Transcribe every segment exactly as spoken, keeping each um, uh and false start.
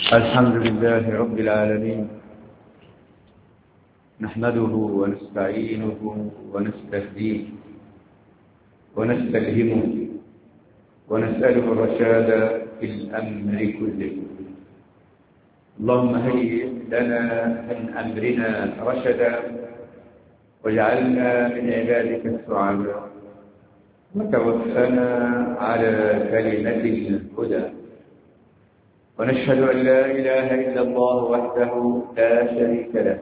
الحمد لله رب العالمين، نحمده ونستعينه ونستهديه ونستلهمه ونسأله الرشاد في الأمر كله. اللهم هيئ لنا من أمرنا رشدا واجعلنا من عبادك السعداء وتوفنا على كلمة الهدى. ونشهد أن لا إله إلا الله وحده لا شريك له،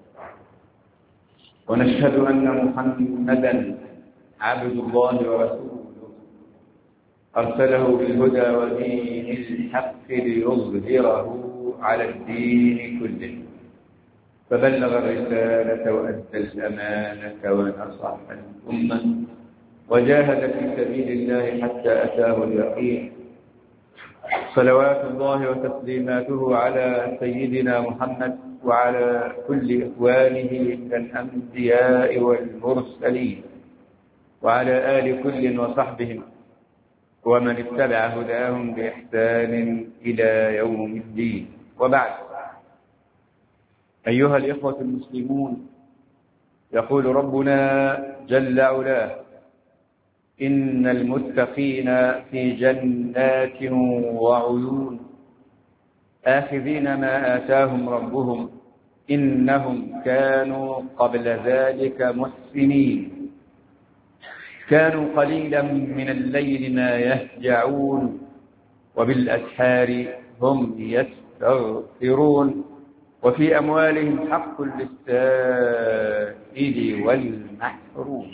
ونشهد أن محمدا عبد الله ورسوله أرسله بالهدى ودين الحق ليظهره على الدين كله، فبلغ الرسالة وأدى الأمانة ونصح الأمة وجاهد في سبيل الله حتى أتاه اليقين. صلوات الله وتسليماته على سيدنا محمد وعلى كل إخوانه من الأنبياء والمرسلين وعلى آل كل وصحبهم ومن اتبع هداهم بإحسان إلى يوم الدين. وبعد، أيها الإخوة المسلمون، يقول ربنا جل علاه: إن المتقين في جنات وعيون آخذين ما آتاهم ربهم إنهم كانوا قبل ذلك محسنين، كانوا قليلا من الليل ما يهجعون وبالأسحار هم يستغفرون وفي أموالهم حق للسائل والمحروم.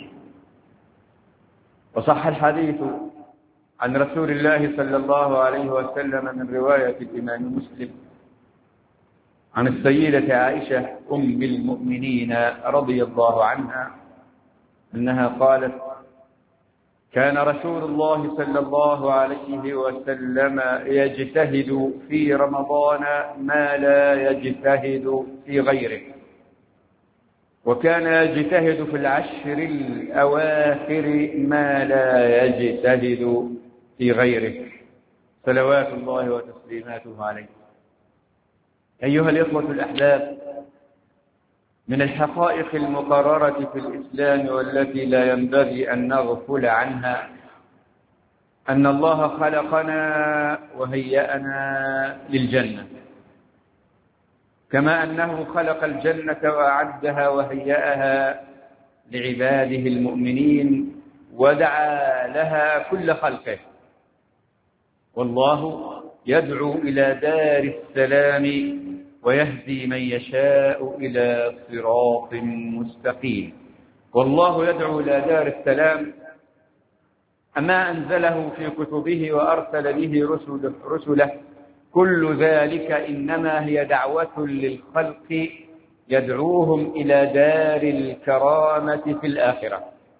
وصح الحديث عن رسول الله صلى الله عليه وسلم من رواية الإمام مسلم عن السيدة عائشة أم المؤمنين رضي الله عنها أنها قالت: كان رسول الله صلى الله عليه وسلم يجتهد في رمضان ما لا يجتهد في غيره، وكان يجتهد في العشر الأواخر ما لا يجتهد في غيره، صلوات الله وتسليماته عليه. أيها الإخوة الأحباب، من الحقائق المقررة في الإسلام والتي لا ينبغي أن نغفل عنها أن الله خلقنا وهيأنا للجنة، كما أنه خلق الجنة وأعدها وهيأها لعباده المؤمنين ودعا لها كل خلقه. والله يدعو إلى دار السلام ويهدي من يشاء إلى صراط مستقيم. والله يدعو إلى دار السلام، أما أنزله في كتبه وأرسل به رسله, رسله كل ذلك إنما هي دعوة للخلق يدعوهم إلى دار الكرامة في الآخرة،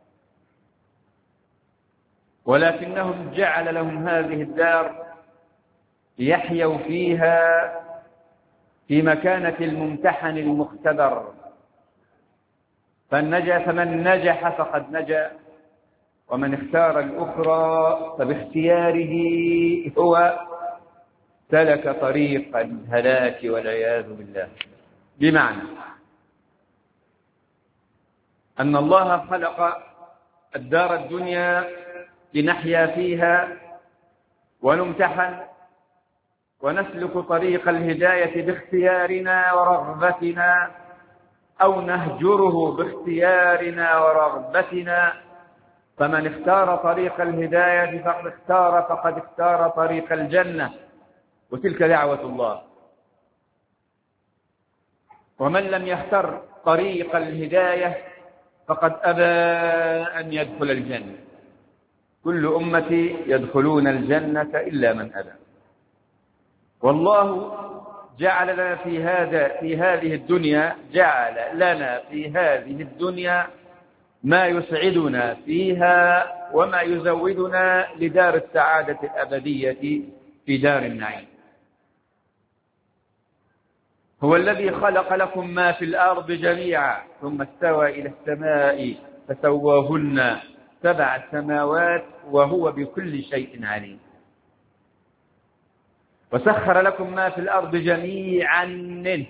ولكنهم جعل لهم هذه الدار ليحيوا فيها في مكانة الممتحن المختبر، فمن نجح فقد نجا، ومن اختار الأخرى فباختياره هو سلك طريق الهلاك والعياذ بالله. بمعنى أن الله خلق الدار الدنيا لنحيا فيها ونمتحن ونسلك طريق الهداية باختيارنا ورغبتنا، أو نهجره باختيارنا ورغبتنا. فمن اختار طريق الهداية فقد اختار فقد اختار طريق الجنة، وتلك دعوة الله. ومن لم يختر طريق الهداية فقد أبى أن يدخل الجنة. كل أمتي يدخلون الجنة إلا من أبى. والله جعل لنا في هذا في هذه الدنيا جعل لنا في هذه الدنيا ما يسعدنا فيها وما يزودنا لدار السعادة الأبدية في دار النعيم. هو الذي خلق لكم ما في الأرض جميعا ثم استوى إلى السماء فسواهن سبع سماوات وهو بكل شيء عليم. وسخر لكم ما في الأرض جميعا منه.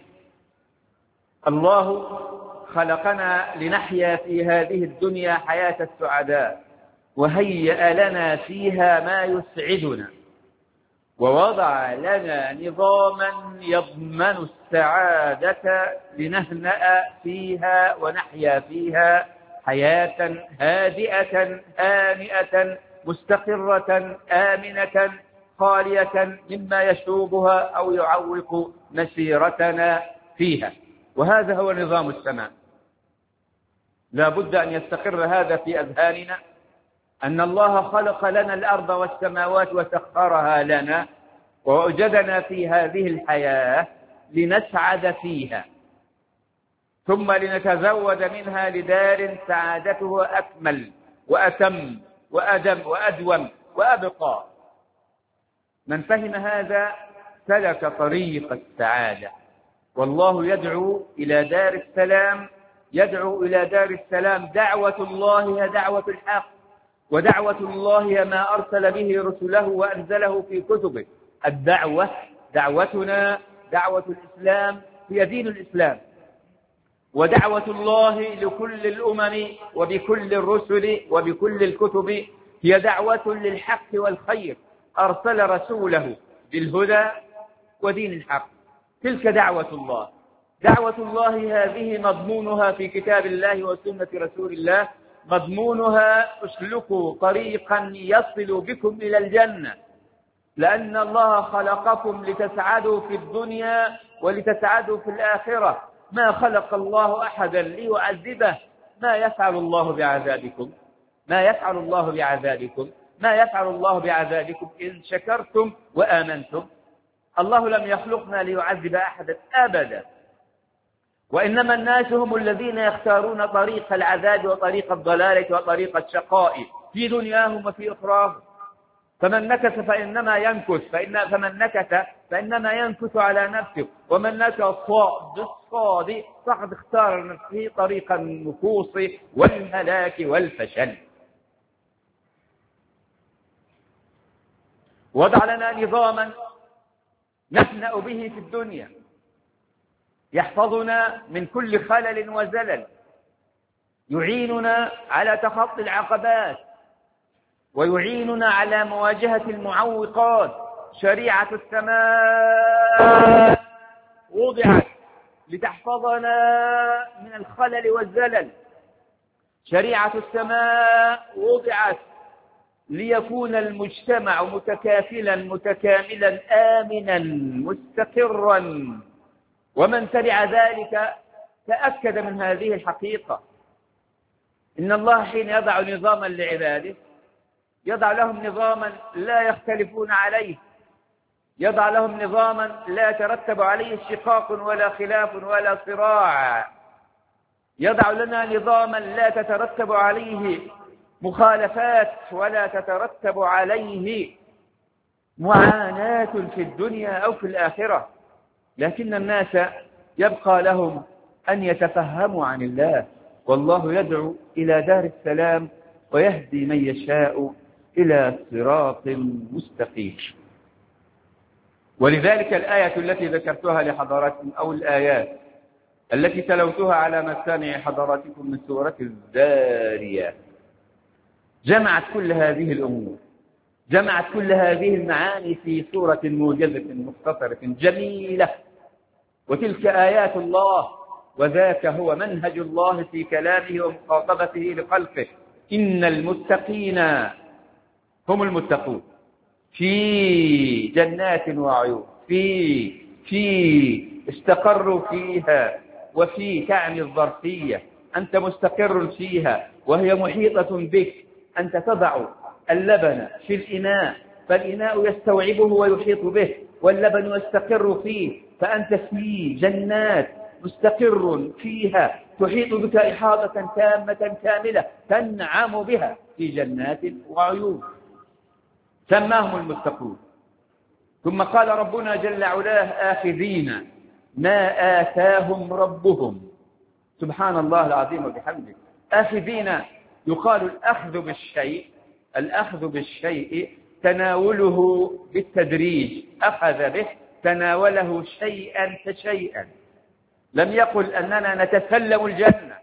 الله خلقنا لنحيا في هذه الدنيا حياة السعداء، وهيأ لنا فيها ما يسعدنا، ووضع لنا نظاما يضمن السعادة لنهنأ فيها ونحيا فيها حياة هادئة هانئة مستقرة آمنة خالية مما يشوبها أو يعوق مسيرتنا فيها. وهذا هو نظام السماء. لا بد أن يستقر هذا في أذهاننا، أن الله خلق لنا الأرض والسماوات وسخرها لنا ووجدنا في هذه الحياة لنسعد فيها، ثم لنتزود منها لدار سعادته أكمل وأتم وأدم وأدوم وأبقى. من فهم هذا سلك طريق السعادة. والله يدعو إلى دار السلام، يدعو إلى دار السلام. دعوة الله هي دعوة الحق، ودعوة الله هي ما أرسل به رسله وأنزله في كتبه. الدعوة دعوتنا دعوة الإسلام هي دين الإسلام، ودعوة الله لكل الأمم وبكل الرسل وبكل الكتب هي دعوة للحق والخير. أرسل رسوله بالهدى ودين الحق، تلك دعوة الله. دعوة الله هذه مضمونها في كتاب الله وسنة رسول الله، مضمونها اسلكوا طريقا يصل بكم إلى الجنة، لأن الله خلقكم لتسعدوا في الدنيا ولتسعدوا في الآخرة. ما خلق الله أحدا ليعذبه. ما يفعل الله بعذابكم ما يفعل الله بعذابكم ما يفعل الله بعذابكم إن شكرتم وآمنتم. الله لم يخلقنا ليعذب أحدا أبدا، وإنما الناس هم الذين يختارون طريق العذاب وطريق الضلالة وطريق الشقاء في دنياهم وفي أخراهم. فمن نكث فإنما ينكث فإن فمن نكث فإنما ينكث على نفسه، ومن نكث بالصاد فقد اختار لنفسه طريق النكوص والهلاك والفشل. وضع لنا نظاما نهنأ به في الدنيا، يحفظنا من كل خلل وزلل، يعيننا على تخطي العقبات، ويعيننا على مواجهة المعوقات. شريعة السماء وضعت لتحفظنا من الخلل والزلل. شريعة السماء وضعت ليكون المجتمع متكافلا متكاملا آمنا مستقرا. ومن تبع ذلك تأكد من هذه الحقيقة، إن الله حين يضع نظاما لعباده يضع لهم نظاما لا يختلفون عليه، يضع لهم نظاما لا يترتب عليه شقاق ولا خلاف ولا صراع، يضع لنا نظاما لا تترتب عليه مخالفات ولا تترتب عليه معاناة في الدنيا أو في الآخرة. لكن الناس يبقى لهم أن يتفهموا عن الله، والله يدعو إلى دار السلام ويهدي من يشاء إلى صراط مستقيم. ولذلك الآية التي ذكرتها لحضراتكم أو الآيات التي تلوتها على مسامع حضراتكم من سورة الذاريات جمعت كل هذه الأمور، جمعت كل هذه المعاني في سورة موجزة مختصرة جميلة. وتلك آيات الله، وذاك هو منهج الله في كلامه ومخاطبته لخلقه. إن المتقين هم المتقون في جنات وعيون، في في استقروا فيها، وفي تعني الظرفية، أنت مستقر فيها وهي محيطة بك. أنت تضع اللبن في الإناء فالإناء يستوعبه ويحيط به، واللبن يستقر فيه، فأنت في جنات مستقر فيها تحيط بك إحاطة تامة كاملة تنعم بها في جنات وعيون. سماهم المتقون. ثم قال ربنا جل علاه آخذين ما آتاهم ربهم. سبحان الله العظيم وبحمده. آخذين يقال الأخذ بالشيء الأخذ بالشيء تناوله بالتدريج، أخذ به تناوله شيئا فشيئا. لم يقل أننا نتسلم الجنة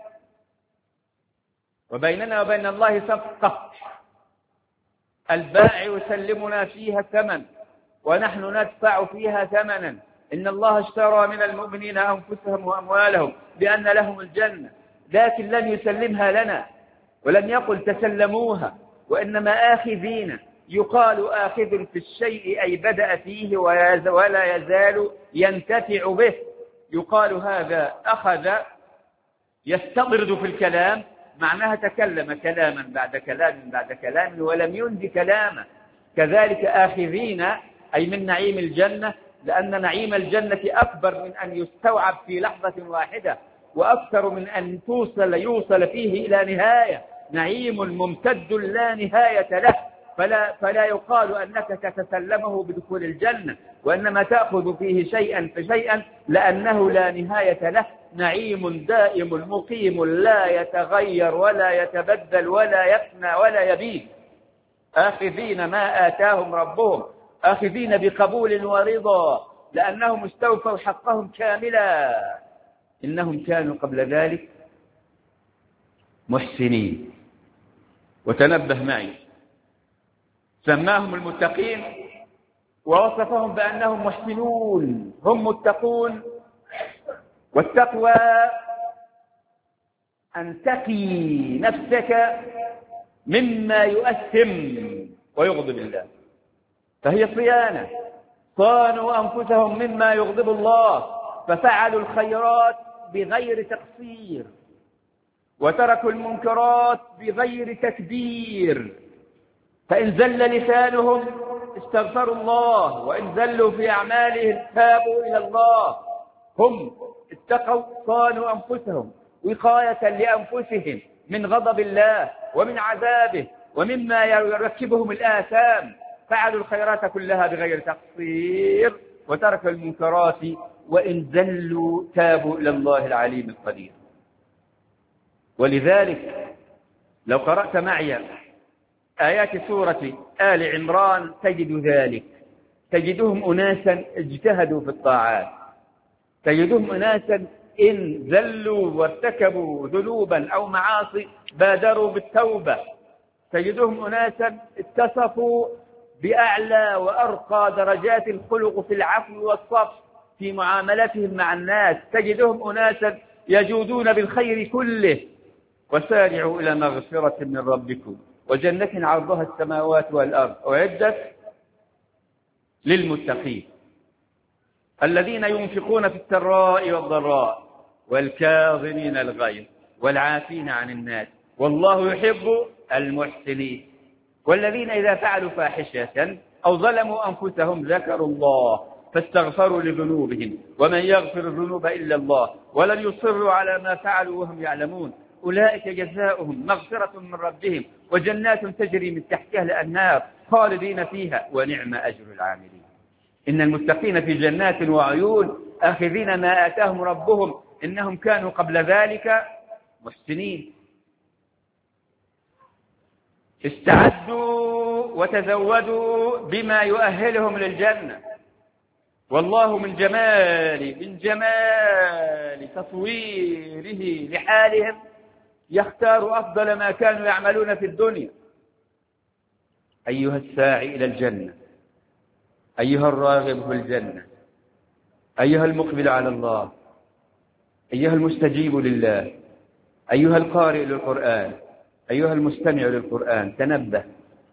وبيننا وبين الله صفقة، البائع يسلمنا فيها ثمن ونحن ندفع فيها ثمنا. إن الله اشترى من المؤمنين أنفسهم وأموالهم بأن لهم الجنة، لكن لن يسلمها لنا ولم يقل تسلموها، وإنما آخذين. يقال آخذ في الشيء أي بدأ فيه ولا يزال ينتفع به. يقال هذا أخذ يستطرد في الكلام، معناها تكلم كلاما بعد كلام بعد كلام ولم ينج كلاما. كذلك آخذين أي من نعيم الجنة، لأن نعيم الجنة أكبر من أن يستوعب في لحظة واحدة، وأكثر من أن توصل يوصل فيه إلى نهاية. نعيم ممتد لا نهاية له، فلا, فلا يقال أنك تتسلمه بدخول الجنة، وإنما تأخذ فيه شيئا فشيئا لأنه لا نهاية له. نعيم دائم مقيم لا يتغير ولا يتبدل ولا يفنى ولا يبيد. آخذين ما آتاهم ربهم، آخذين بقبول ورضا لأنهم استوفوا حقهم كاملا. إنهم كانوا قبل ذلك محسنين. وتنبه معي، سماهم المتقين ووصفهم بأنهم محسنون. هم متقون، والتقوى أن تقي نفسك مما يؤثم ويغضب الله، فهي صيانة. صانوا أنفسهم مما يغضب الله ففعلوا الخيرات بغير تقصير، وتركوا المنكرات بغير تكبير. فإن زل لسانهم استغفروا الله، وإن زلوا في أعمالهم تابوا إلى الله. هم اتقوا صانوا أنفسهم وقاية لأنفسهم من غضب الله ومن عذابه ومما يركبهم الآثام. فعلوا الخيرات كلها بغير تقصير وتركوا المنكرات، وإن زلوا تابوا إلى الله العليم القدير. ولذلك لو قرأت معي آيات سورة آل عمران تجد ذلك. تجدهم أناسا اجتهدوا في الطاعات، تجدهم أناسا إن زلوا وارتكبوا ذنوبا أو معاصي بادروا بالتوبة. تجدهم أناسا اتصفوا بأعلى وأرقى درجات الخلق في العفو والصفح في معاملتهم مع الناس. تجدهم أناسا يجودون بالخير كله. وسارعوا إلى مغفرة من ربكم وجنة عرضها السماوات والأرض أعدت للمتقين الذين ينفقون في السراء والضراء والكاظمين الغيظ والعافين عن الناس والله يحب المحسنين. والذين إذا فعلوا فاحشة أو ظلموا أنفسهم ذكروا الله فاستغفروا لذنوبهم ومن يغفر الذنوب إلا الله ولم يصروا على ما فعلوا وهم يعلمون أولئك جزاؤهم مغفرة من ربهم وجنات تجري من تحتها الأنهار خالدين فيها ونعم أجر العاملين. إن المتقين في جنات وعيون آخذين ما آتاهم ربهم إنهم كانوا قبل ذلك محسنين. استعدوا وتزودوا بما يؤهلهم للجنة. والله من جمال من جمال تصويره لحالهم يختار أفضل ما كانوا يعملون في الدنيا. أيها الساعي إلى الجنة، أيها الراغب في الجنة، أيها المقبل على الله، أيها المستجيب لله، أيها القارئ للقرآن، أيها المستمع للقرآن، تنبه.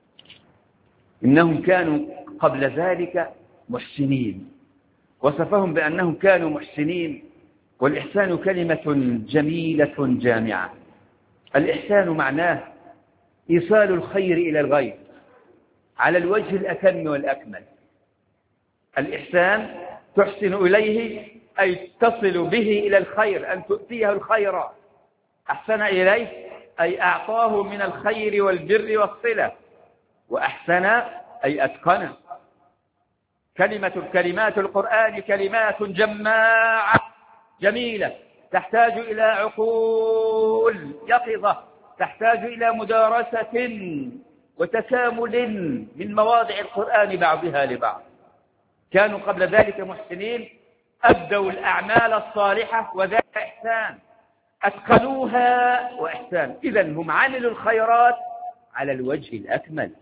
إنهم كانوا قبل ذلك محسنين. وصفهم بأنهم كانوا محسنين. والإحسان كلمة جميلة جامعة. الإحسان معناه إيصال الخير إلى الغير على الوجه الأتم والأكمل. الإحسان تحسن إليه أي تصل به إلى الخير، أن تؤتيه الخير. أحسن إليه أي أعطاه من الخير والبر والصلة. وأحسن أي أتقن. كلمة كلمات القرآن كلمات جماعة جميلة تحتاج إلى عقول يقظة، تحتاج إلى مدارسة وتكامل من مواضع القرآن بعضها لبعض. كانوا قبل ذلك محسنين، أبدوا الأعمال الصالحة وذات إحسان، أتقنوها وإحسان. إذن هم عملوا الخيرات على الوجه الأكمل.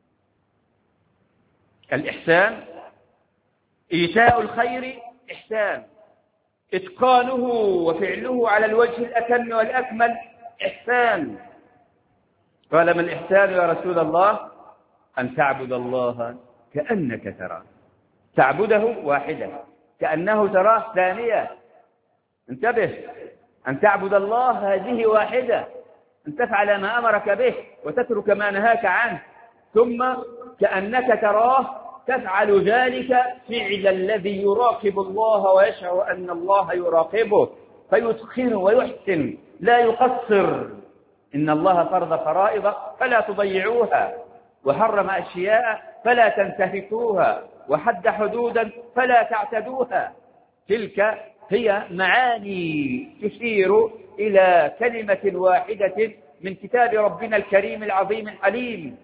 الإحسان إيتاء الخير إحسان، إتقانه وفعله على الوجه الأتم والأكمل إحسان. قال: ما الإحسان يا رسول الله؟ أن تعبد الله كأنك تراه. تعبده واحدة، كأنه تراه ثانية. انتبه، أن تعبد الله هذه واحدة، أن تفعل ما أمرك به وتترك ما نهاك عنه، ثم كأنك تراه تفعل ذلك فعل الذي يراقب الله ويشعر أن الله يراقبه، فيتقن ويحسن لا يقصر. إن الله فرض فرائض فلا تضيعوها، وحرم أشياء فلا تنتهكوها، وحد حدودا فلا تعتدوها. تلك هي معاني تشير إلى كلمة واحدة من كتاب ربنا الكريم العظيم الحليم.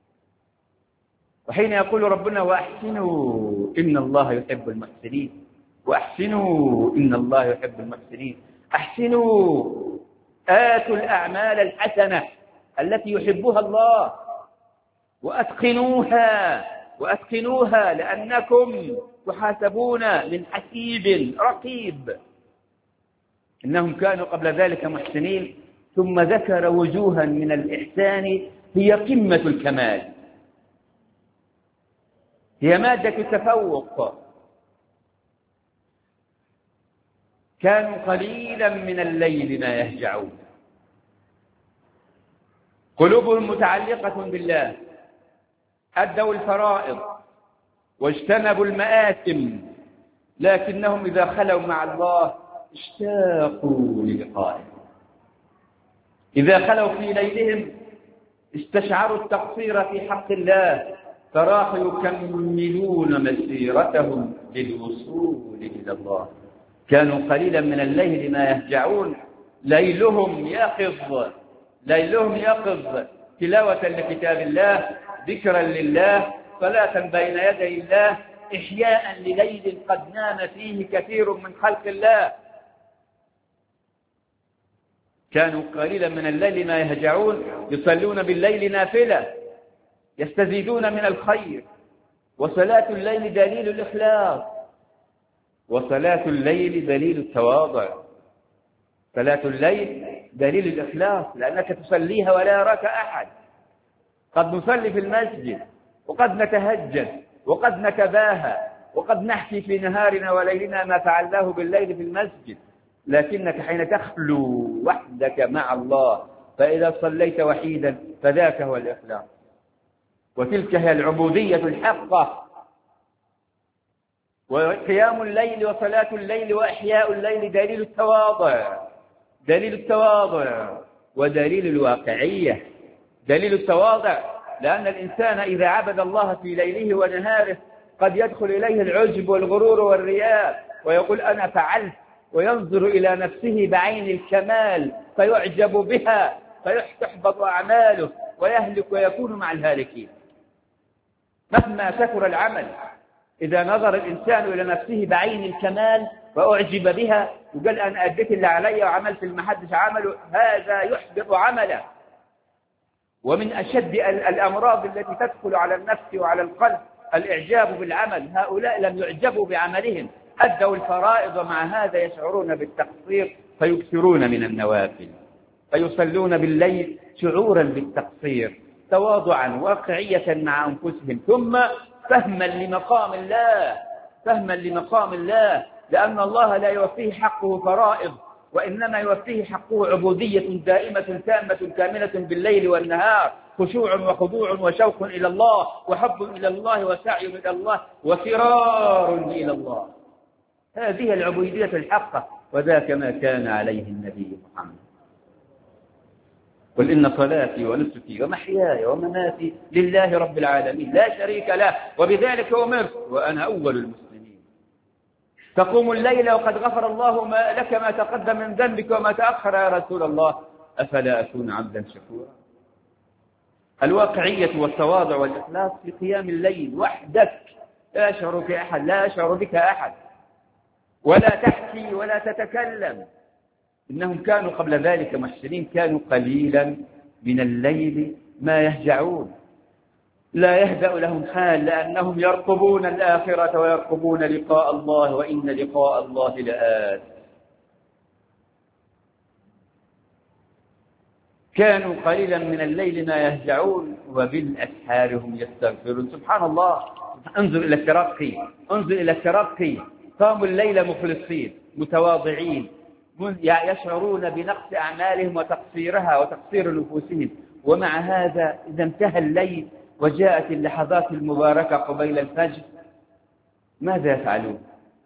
وحين يقول ربنا: وأحسنوا إن الله يحب المحسنين، وأحسنوا إن الله يحب المحسنين. أحسنوا، آتوا الأعمال الحسنة التي يحبها الله، وأتقنوها وأتقنوها لأنكم تحاسبون من حسيب رقيب. إنهم كانوا قبل ذلك محسنين، ثم ذكر وجوها من الإحسان هي قمة الكمال، هي مادة التفوق. كانوا قليلا من الليل ما يهجعون، قلوبهم متعلقة بالله، أدوا الفرائض واجتنبوا المآثم، لكنهم إذا خلوا مع الله اشتاقوا للقائه. إذا خلوا في ليلهم استشعروا التقصير في حق الله، فراحوا يكملون مسيرتهم للوصول إلى الله. كانوا قليلا من الليل ما يهجعون، ليلهم يقظ ليلهم يقظ تلاوة لكتاب الله، ذكرا لله، صلاة بين يدي الله، إحياء لليل قد نام فيه كثير من خلق الله. كانوا قليلا من الليل ما يهجعون، يصلون بالليل نافلة، يستزيدون من الخير. وصلاة الليل دليل الإخلاص، وصلاة الليل دليل التواضع. صلاة الليل دليل الإخلاص، لأنك تصليها ولا يراك أحد. قد نصلي في المسجد، وقد نتهجد، وقد نتباهى، وقد نحكي في نهارنا وليلنا ما فعلناه بالليل في المسجد، لكنك حين تخلو وحدك مع الله، فإذا صليت وحيدا فذاك هو الإخلاص، وتلك هي العبودية الحقة. وقيام الليل وصلاة الليل وإحياء الليل دليل التواضع، دليل التواضع ودليل الواقعية. دليل التواضع لأن الإنسان إذا عبد الله في ليله ونهاره قد يدخل إليه العجب والغرور والرياء، ويقول أنا فعلت، وينظر إلى نفسه بعين الكمال فيعجب بها، فيحبط أعماله ويهلك ويكون مع الهالكين. مهما كثر العمل، إذا نظر الإنسان إلى نفسه بعين الكمال وأعجب بها وقال أنا أديت اللي علي وعملت اللي محدش عمله، هذا يحبط عمله. ومن أشد الأمراض التي تدخل على النفس وعلى القلب الإعجاب بالعمل. هؤلاء لم يعجبوا بعملهم، أدوا الفرائض ومع هذا يشعرون بالتقصير فيكثرون من النوافل، فيصلون بالليل شعورا بالتقصير، تواضعا واقعية مع أنفسهم، ثم فهما لمقام الله، فهما لمقام الله، لأن الله لا يوفيه حقه فرائض، وإنما يوفيه حقه عبودية دائمة تامة كاملة بالليل والنهار، خشوع وخضوع وشوق إلى الله وحب إلى الله وسعي إلى الله وفرار إلى الله. هذه العبودية الحقة، وذاك ما كان عليه النبي محمد. قل إن صلاتي ونسكي ومحياي ومماتي لله رب العالمين لا شريك له وبذلك أمرت وأنا أول المسلمين. تقوم الليل وقد غفر الله ما لك ما تقدم من ذنبك وما تأخر يا رسول الله، أفلا أكون عبدا شكورا؟ الواقعية والتواضع والإخلاص في قيام الليل وحدك، لا يشعر بك أحد، لا يشعر بك أحد، ولا تحكي ولا تتكلم. إنهم كانوا قبل ذلك محسنين، كانوا قليلا من الليل ما يهجعون، لا يهدأ لهم حال، لأنهم يرقبون الآخرة ويرقبون لقاء الله، وإن لقاء الله لآت. كانوا قليلا من الليل ما يهجعون وبالأسحار هم يستغفرون. سبحان الله، انظر إلى الترقي، انظر إلى الترقي. قاموا الليل مخلصين متواضعين، يشعرون بنقص أعمالهم وتقصيرها وتقصير نفوسهم، ومع هذا إذا انتهى الليل وجاءت اللحظات المباركة قبيل الفجر ماذا يفعلون؟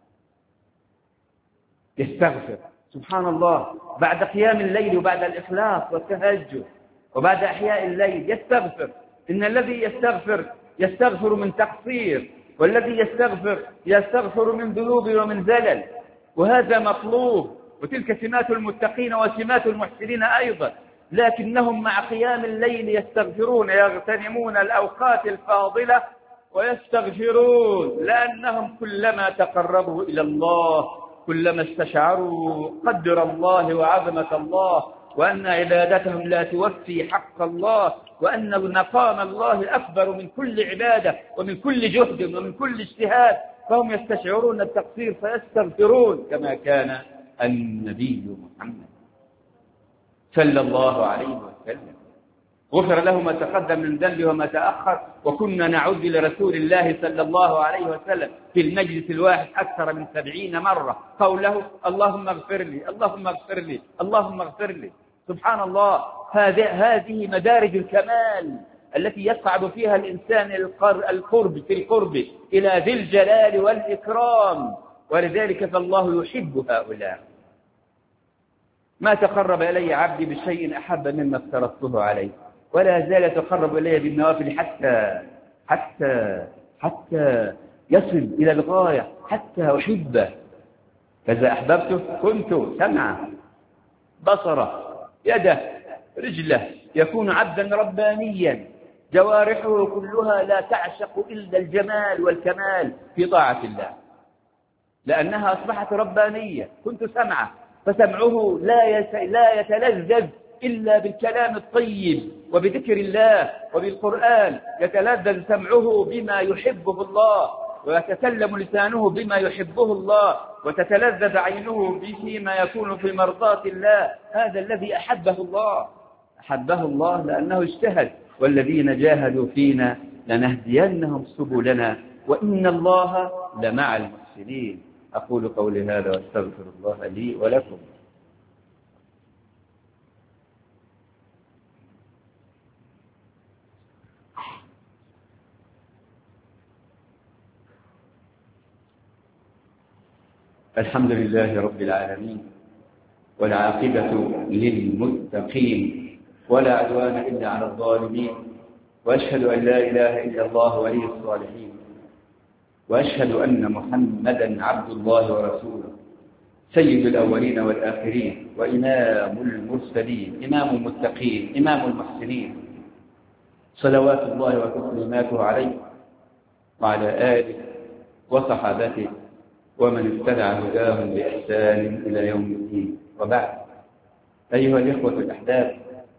يستغفر. سبحان الله، بعد قيام الليل وبعد الإخلاص والتهجد وبعد إحياء الليل يستغفر. إن الذي يستغفر يستغفر من تقصير، والذي يستغفر يستغفر من ذنوب ومن زلل، وهذا مطلوب، وتلك سمات المتقين وسمات المحسنين أيضا. لكنهم مع قيام الليل يستغفرون، يغتنمون الأوقات الفاضلة ويستغفرون، لأنهم كلما تقربوا إلى الله كلما استشعروا قدر الله وعظمة الله، وأن عبادتهم لا توفي حق الله، وأن مقام الله أكبر من كل عبادة ومن كل جهد ومن كل اجتهاد، فهم يستشعرون التقصير فيستغفرون كما كان النبي محمد صلى الله عليه وسلم. غفر له ما تقدم من ذنبه وما تأخر، وكنا نعود لرسول الله صلى الله عليه وسلم في المجلس الواحد أكثر من سبعين مرة قوله اللهم اغفر لي، اللهم اغفر لي، اللهم اغفر لي. سبحان الله، هذه مدارج الكمال التي يصعد فيها الإنسان القرب في القرب إلى ذي الجلال والإكرام، ولذلك فالله يحب هؤلاء. ما تقرب إلي عبدي بشيء أحب مما افترضته عليه، ولا زال يتقرب إلي بالنوافل حتى حتى حتى يصل إلى الغاية، حتى أحبه. فإذا أحببته كنت سمعه بصره يده رجله، يكون عبدا ربانيا جوارحه كلها لا تعشق إلا الجمال والكمال في طاعة الله، لأنها أصبحت ربانية. كنت سمعه، فسمعه لا يتلذذ إلا بالكلام الطيب وبذكر الله وبالقرآن، يتلذذ سمعه بما يحبه الله، ويتكلم لسانه بما يحبه الله، وتتلذذ عينه بما يكون في مرضاة الله. هذا الذي أحبه الله، أحبه الله لأنه اجتهد، والذين جاهدوا فينا لنهدينهم سبلنا وإن الله لمع المحسنين. أقول قولي هذا واستغفر الله لي ولكم. الحمد لله رب العالمين، والعاقبة للمتقين، ولا عدوان إلا على الظالمين، وأشهد أن لا إله إلا الله ولي الصالحين، وأشهد أن محمدا عبد الله ورسوله، سيد الأولين والآخرين، وإمام المرسلين، إمام المتقين، إمام المحسنين، صلوات الله وتسليماته عليه وعلى آله وصحابته ومن اتبع هداهم بإحسان إلى يوم الدين. وبعد، أيها الإخوة الأحباب،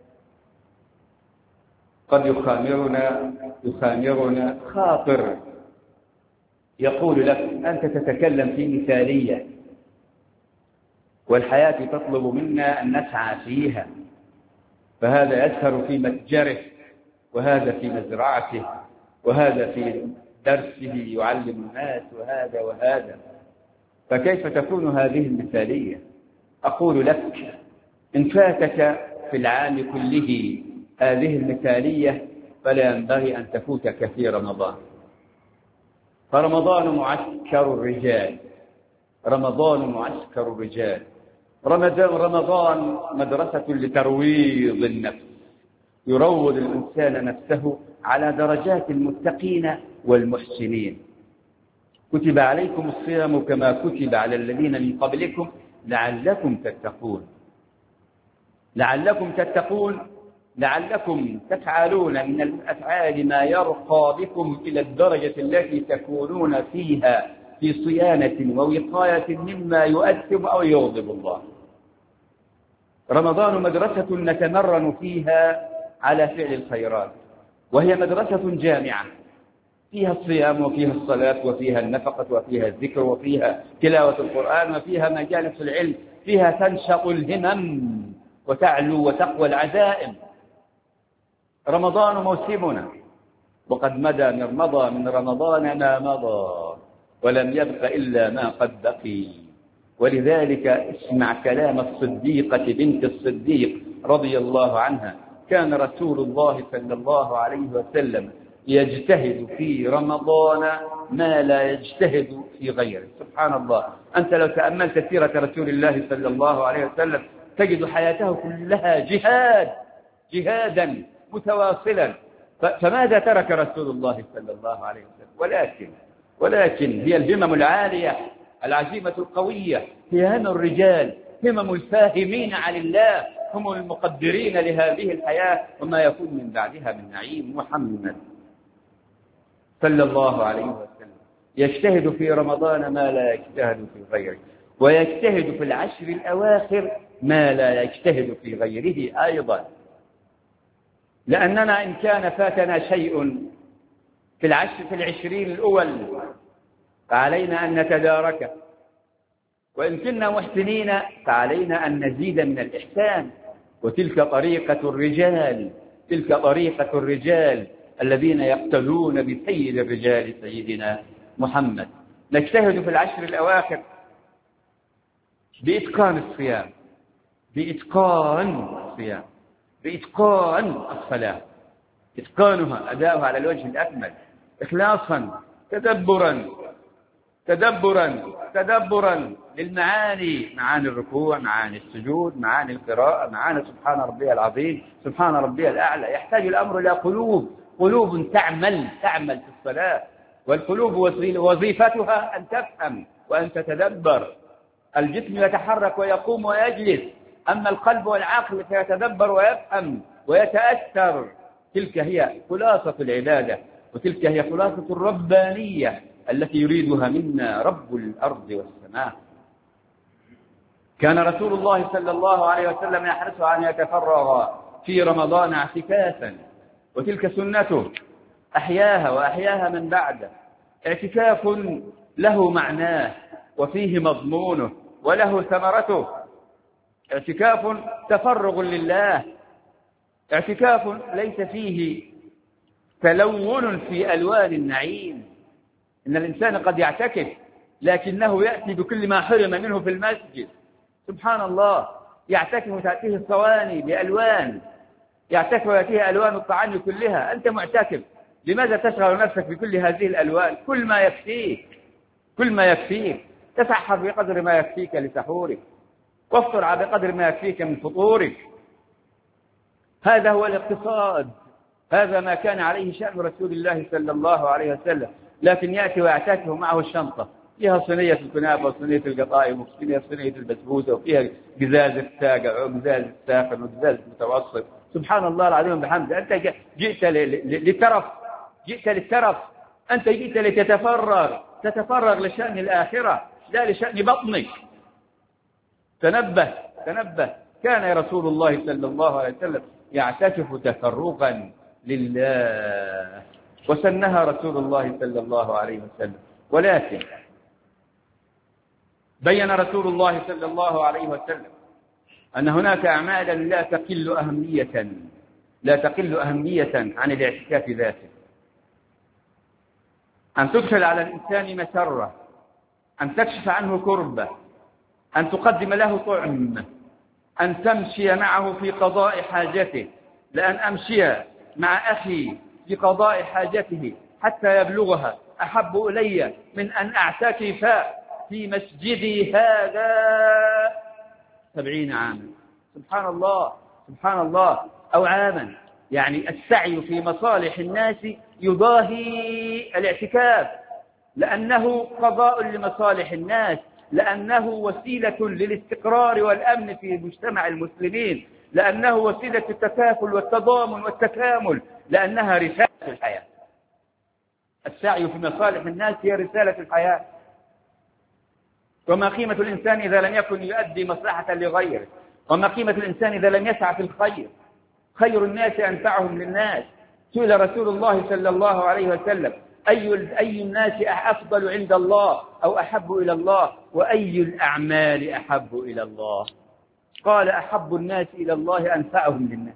قد يخامرنا يخامرنا خاطر يقول لك أنت تتكلم في مثالية، والحياة تطلب منا أن نسعى فيها، فهذا يسهر في متجره، وهذا في مزرعته، وهذا في درسه يعلم الناس، وهذا وهذا. فكيف تكون هذه المثالية؟ أقول لك إن فاتك في العام كله هذه المثالية فلا ينبغي أن تفوتك في رمضان. فرمضان معسكر الرجال، رمضان معسكر الرجال، رمضان مدرسة لترويض النفس، يروض الإنسان نفسه على درجات المتقين والمحسنين. كتب عليكم الصيام كما كتب على الذين من قبلكم لعلكم تتقون. لعلكم تتقون لعلكم تفعلون من الأفعال ما يرقى بكم إلى الدرجة التي تكونون فيها في صيانة ووقاية مما يؤثم أو يغضب الله. رمضان مدرسة نتمرن فيها على فعل الخيرات، وهي مدرسة جامعة فيها الصيام وفيها الصلاة وفيها النفقة وفيها الذكر وفيها تلاوة القرآن وفيها مجالس العلم، فيها تنشط الهمم وتعلو وتقوى العزائم. رمضان موسمنا، وقد مدى من مضى من رمضان ما مضى، ولم يبق إلا ما قد بقي. ولذلك اسمع كلام الصديقة بنت الصديق رضي الله عنها: كان رسول الله صلى الله عليه وسلم يجتهد في رمضان ما لا يجتهد في غيره. سبحان الله، أنت لو تأملت سيرة رسول الله صلى الله عليه وسلم تجد حياته كلها جهاد، جهادا متواصلا. فماذا ترك رسول الله صلى الله عليه وسلم؟ ولكن ولكن هي الهمم العالية العزيمة القوية، هي هم الرجال، همم الفاهمين عن الله، هم المقدرين لهذه الحياة وما يكون من بعدها من نعيم. محمد صلى الله عليه وسلم يجتهد في رمضان ما لا يجتهد في غيره، ويجتهد في العشر الأواخر ما لا يجتهد في غيره أيضا. لأننا إن كان فاتنا شيء في العشر في العشرين الأول فعلينا أن نتداركه، وإن كنا محسنين فعلينا أن نزيد من الإحسان. وتلك طريقة الرجال، تلك طريقة الرجال الذين يقتدون بسيد الرجال سيدنا محمد. نجتهد في العشر الأواخر بإتقان الصيام، بإتقان الصيام، بإتقان الصلاة، إتقانها أداؤها على الوجه الأكمل، إخلاصا، تدبرا تدبرا تدبرا للمعاني، معاني الركوع، معاني السجود، معاني القراءة، معاني سبحان ربي العظيم، سبحان ربي الأعلى. يحتاج الأمر إلى قلوب، قلوب تعمل تعمل في الصلاة، والقلوب وظيفتها أن تفهم وأن تتدبر. الجسم يتحرك ويقوم ويجلس، أما القلب والعقل فيتدبر ويفهم ويتأثر. تلك هي خلاصة العبادة، وتلك هي خلاصة الربانية التي يريدها منا رب الأرض والسماء. كان رسول الله صلى الله عليه وسلم يحرص أن يتفرغ في رمضان اعتكافا، وتلك سنته أحياها وأحياها من بعده. اعتكاف له معناه وفيه مضمونه وله ثمرته. اعتكاف تفرغ لله، اعتكاف ليس فيه تلون في ألوان النعيم. إن الإنسان قد يعتكف لكنه يأتي بكل ما حرم منه في المسجد. سبحان الله، يعتكف تأتيه الصواني بألوان، يعتكف ويأتيه ألوان الطعام كلها. أنت معتكف، لماذا تشغل نفسك بكل هذه الألوان؟ كل ما يكفيك، كل ما يكفيك. تسحر بقدر ما يكفيك لسحورك، وافطر بقدر ما يكفيك من فطورك. هذا هو الاقتصاد، هذا ما كان عليه شأن رسول الله صلى الله عليه وسلم. لكن يأتي ويعتكف معه الشنطة فيها صينية الكنافة وصينية القطائف وفيها صينية البسبوسة وفيها قزاز الساقع وقزاز الساخن وقزاز المتوسط. سبحان الله العظيم بحمده. أنت جئت للترف، جئت للترف، أنت جئت لتتفرغ، تتفرغ لشأن الآخرة لا لشأن بطنك. تنبه تنبه. كان رسول الله صلى الله عليه وسلم يعتكف تفرغا لله، وسنها رسول الله صلى الله عليه وسلم. ولكن بين رسول الله صلى الله عليه وسلم أن هناك أعمالا لا تقل أهمية لا تقل أهمية عن الاعتكاف ذاته. أن تدخل على الإنسان مسرة، أن تكشف عنه كربة، أن تقدم له طعم، أن تمشي معه في قضاء حاجته. لأن أمشي مع أخي في قضاء حاجته حتى يبلغها أحب إلي من أن أعتكف في مسجدي هذا سبعين عاما. سبحان الله سبحان الله، أو عاما. يعني السعي في مصالح الناس يضاهي الاعتكاف، لأنه قضاء لمصالح الناس، لأنه وسيلة للاستقرار والأمن في مجتمع المسلمين، لأنه وسيلة التكافل والتضامن والتكامل، لأنها رسالة الحياة. السعي في مصالح الناس هي رسالة الحياة. وما قيمة الإنسان إذا لم يكن يؤدي مصلحة لغيره؟ وما قيمة الإنسان إذا لم يسعى في الخير؟ خير الناس أنفعهم للناس. سئل رسول الله صلى الله عليه وسلم: أي أي الناس أفضل عند الله أو أحب إلى الله، وأي الأعمال أحب إلى الله؟ قال: أحب الناس إلى الله أنفعهم للناس.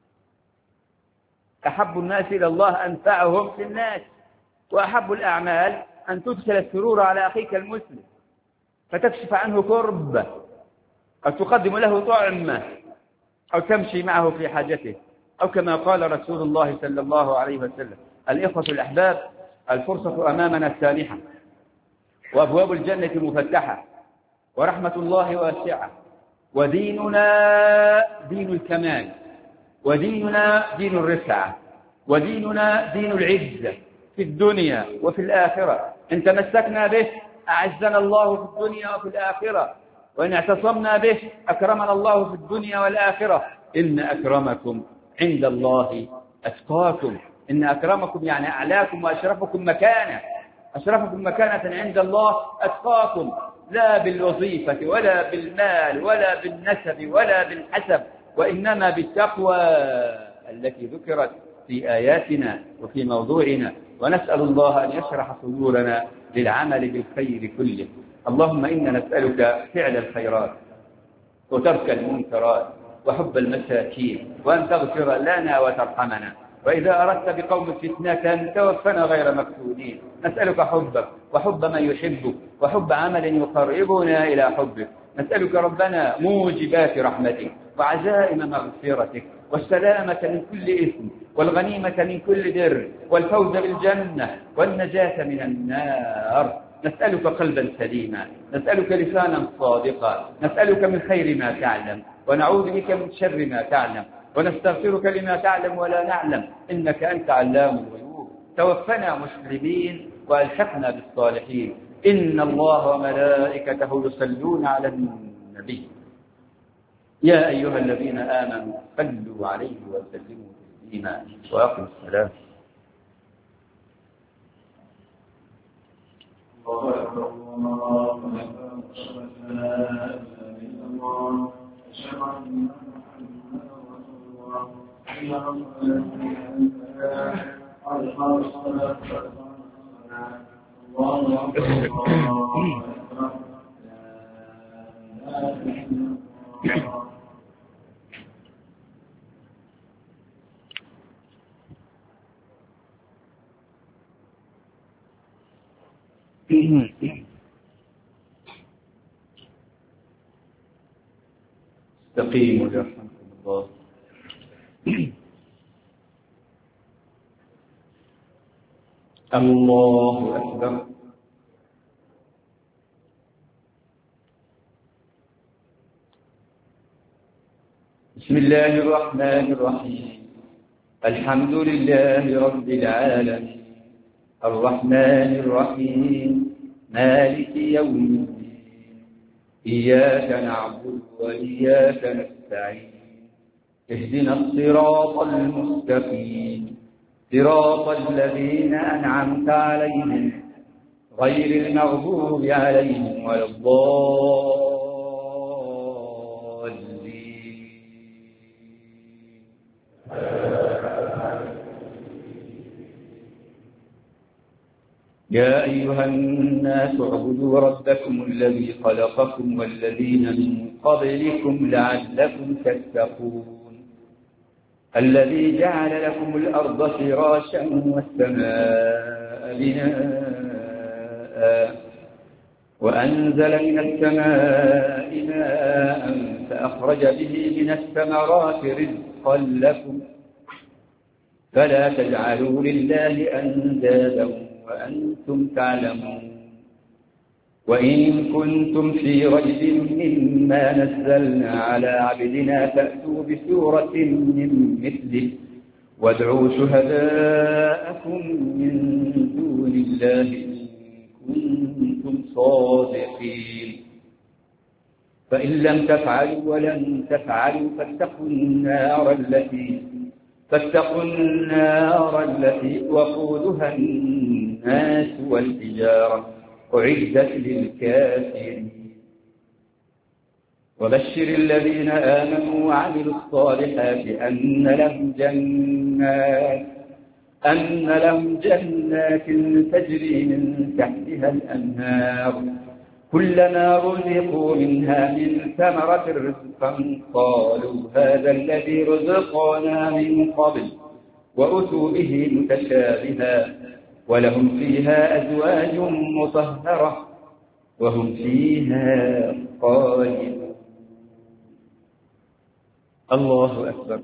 أحب الناس إلى الله أنفعهم للناس. وأحب الأعمال أن تدخل السرور على أخيك المسلم، فتكشف عنه كربة، أو تقدم له طعمة، أو تمشي معه في حاجته، أو كما قال رسول الله صلى الله عليه وسلم: الإخوة الأحباب، الفرصة أمامنا سانحة، وأبواب الجنة مفتحة، ورحمة الله واسعة، وديننا دين الكمال، وديننا دين الرفعة، وديننا دين العزة في الدنيا وفي الآخرة. إن تمسكنا به أعزنا الله في الدنيا وفي الآخرة، وإن اعتصمنا به أكرمنا الله في الدنيا والآخرة. إن أكرمكم عند الله أتقاكم. إن أكرمكم يعني أعلاكم وأشرفكم مكانة، أشرفكم مكانة عند الله أتقاكم، لا بالوظيفة ولا بالمال ولا بالنسب ولا بالحسب، وإنما بالتقوى التي ذكرت في آياتنا وفي موضوعنا. ونسأل الله أن يشرح صدورنا للعمل بالخير كله. اللهم إنا نسألك فعل الخيرات وترك المنكرات وحب المساكين، وأن تغفر لنا وترحمنا، وإذا أردت بقوم فتنة توفنا غير مفتونين. نسألك حبك وحب من يحبك وحب عمل يقربنا إلى حبك. نسألك ربنا موجبات رحمتك وعزائم مغفرتك والسلامة من كل إثم والغنيمة من كل بر والفوز بالجنة والنجاة من النار. نسألك قلبا سليما، نسألك لسانا صادقا، نسألك من خير ما تعلم، ونعوذ بك من شر ما تعلم، ونستغفرك لما تعلم ولا نعلم، إنك أنت علام الغيوب. توفنا مسلمين وألحقنا بالصالحين. إن الله وملائكته يصلون على النبي يا أيها الذين آمنوا صلوا عليه وسلموا تسليما. وأقم الصلاة. الله أكبر الله أكبر أشهد أن لا إله إلا الله أشهد أن محمدا رسول الله حي على الصلاة قد قامت الصلاة الله أكبر الله أكبر لا إله إلا الله. استقيموا يرحمكم الله. الله أكبر. بسم الله الرحمن الرحيم. الحمد لله رب العالمين الرحمن الرحيم مالك يوم الدين إياك نعبد وإياك نستعين اهدنا الصراط المستقيم صراط الذين أنعمت عليهم غير المغضوب عليهم ولا الضالين. يا أيها الناس اعبدوا ربكم الذي خلقكم والذين من قبلكم لعلكم تتقون الذي جعل لكم الأرض فراشا والسماء بناء وأنزل من السماء ماء فأخرج به من الثمرات رزقا لكم فلا تجعلوا لله أندادا وأنتم تعلمون وإن كنتم في ريب مما نزلنا على عبدنا فأتوا بسورة من مثله وادعوا شهداءكم من دون الله إن كنتم صادقين فإن لم تفعلوا ولن تفعلوا فاتقوا النار التي فاتقوا النار التي وقودها الناس والحجارة أعدت للكافرين. وبشر الذين آمنوا وعملوا الصالحات أن لهم جنات أن لهم جنات تجري من تحتها الأنهار كلما رزقوا منها من ثمرة رزقا قالوا هذا الذي رزقنا من قبل وأتوا به متشابها ولهم فيها أزواج مطهرة وهم فيها خالدون. الله أكبر.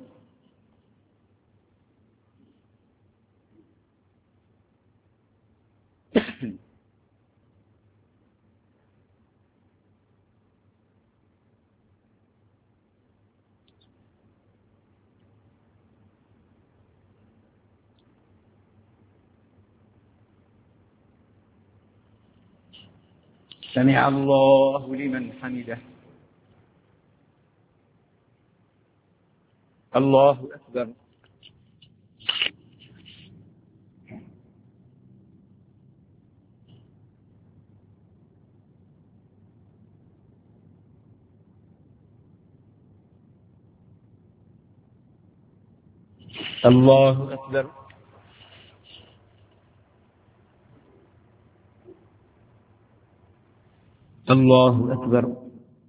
سمع الله لمن حمده. الله أكبر. الله أكبر. الله أكبر.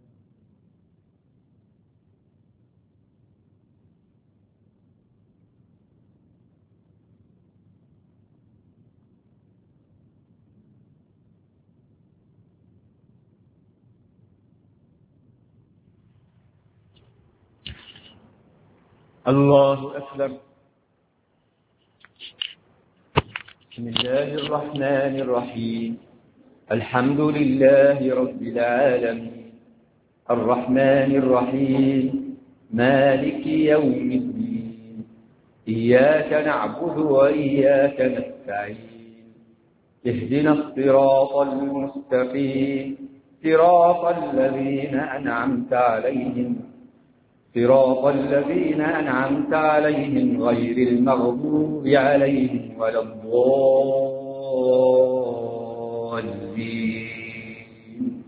الله أكبر. بسم الله الرحمن الرحيم. الحمد لله رب العالمين الرحمن الرحيم مالك يوم الدين إياك نعبد وإياك نستعين اهدنا الصراط المستقيم صراط الذين أنعمت عليهم صراط الذين أنعمت عليهم غير المغضوب عليهم ولا الضالين.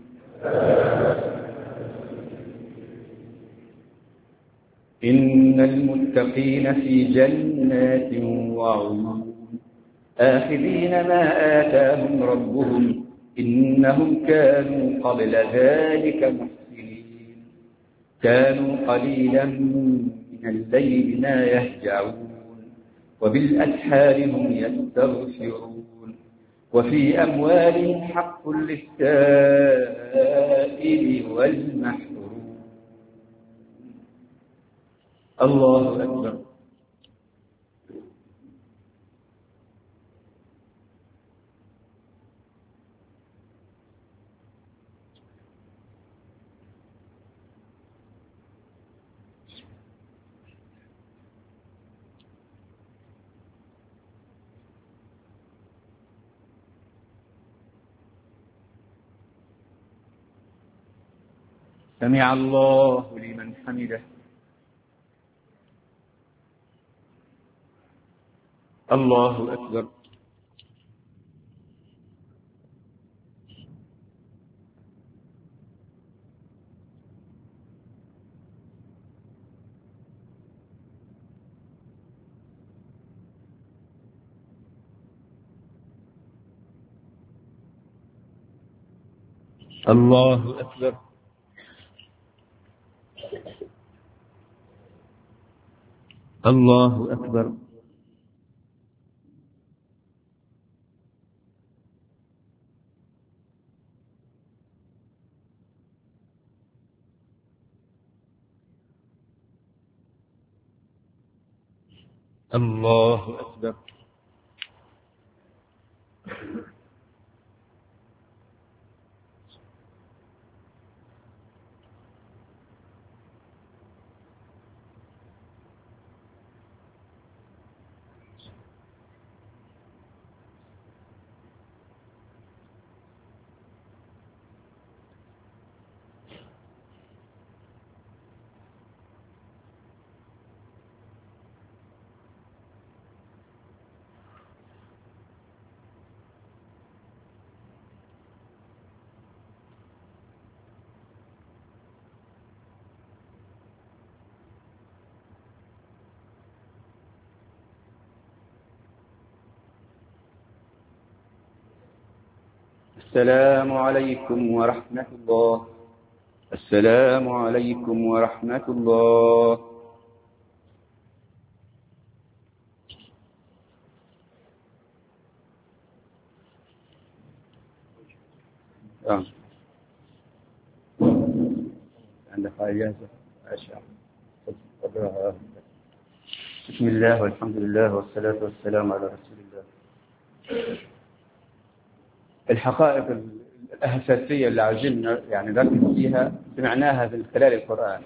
إن المتقين في جنات وعيون آخذين ما آتاهم ربهم إنهم كانوا قبل ذلك محسنين كانوا قليلا من الليل ما يهجعون وبالأسحار هم يستغفرون وفي أموالهم حق للسائل والمحروم. الله أكبر. سمع الله لمن حمده. الله أكبر. الله أكبر. الله أكبر. الله أكبر. السلام عليكم ورحمة الله. السلام عليكم ورحمة الله. آه. عندك حاجة أشعر. بسم الله والحمد لله والصلاة والسلام على رسول الله. الحقائق الأساسية اللي عايزين يعني نركز فيها سمعناها من خلال القرآن.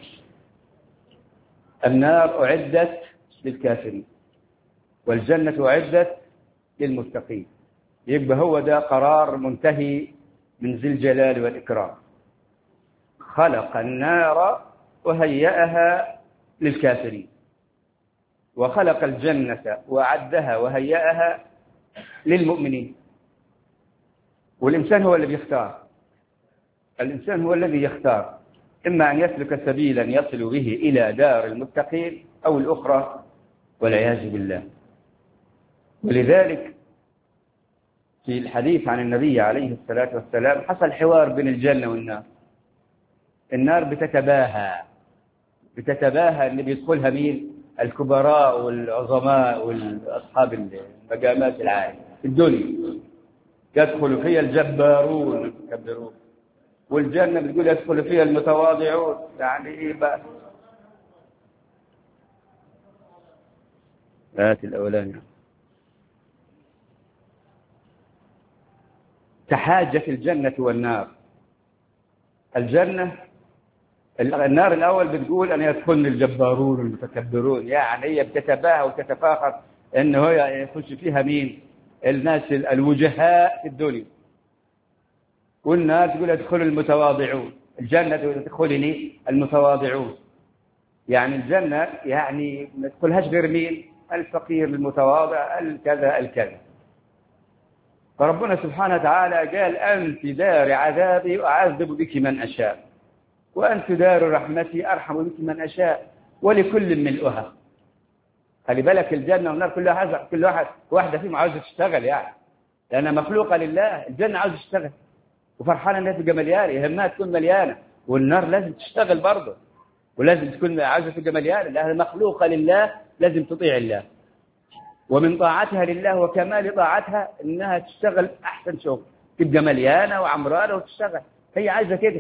النار أعدت للكافرين والجنة أعدت للمتقين. يبقى هو ده قرار منتهي من ذي الجلال والإكرام. خلق النار وهيأها للكافرين، وخلق الجنة وأعدها وهيأها للمؤمنين. والإنسان هو الذي يختار. الإنسان هو الذي يختار إما أن يسلك سبيلا يصل به إلى دار المتقين أو الأخرى والعياذ بالله. ولذلك في الحديث عن النبي عليه الصلاة والسلام حصل حوار بين الجنة والنار. النار بتتباهى بتتباهى اللي بيدخلها مين؟ الكبراء والعظماء والأصحاب المقامات العالية في الدنيا، يدخل فيها الجبارون المتكبرون. والجنة بتقول يدخل فيها المتواضعون. يعني إيه بقى؟ آيات الأولانية تحاجت الجنة والنار. الجنة النار الأول بتقول أن يدخلن الجبارون المتكبرون، يعني هي بتتباهى وتتفاخر أن هو يخش فيها مين؟ الناس الوجهاء في الدنيا. والناس تقول يدخل المتواضعون. الجنة تدخلني المتواضعون. يعني الجنة يعني ما تدخلهاش غير مين؟ الفقير المتواضع الكذا الكذا. فربنا سبحانه وتعالى قال أنت دار عذابي وأعذب بك من أشاء، وأنت دار رحمتي أرحم بك من أشاء، ولكل ملؤها. خلي بالك الجنة والنار كل واحد كل واحد واحدة فيهم عاوزة تشتغل، يعني لأنها مخلوقة لله. الجنة عاوزة تشتغل وفرحانة إنها تبقى مليانة، يهمها تكون مليانة. والنار لازم تشتغل برضه، ولازم تكون عاوزة تبقى مليانة لأنها مخلوقة لله، لازم تطيع الله. ومن طاعتها لله وكمال طاعتها إنها تشتغل أحسن شغل، تبقى مليانة وعمرانة وتشتغل. هي عايزة كده،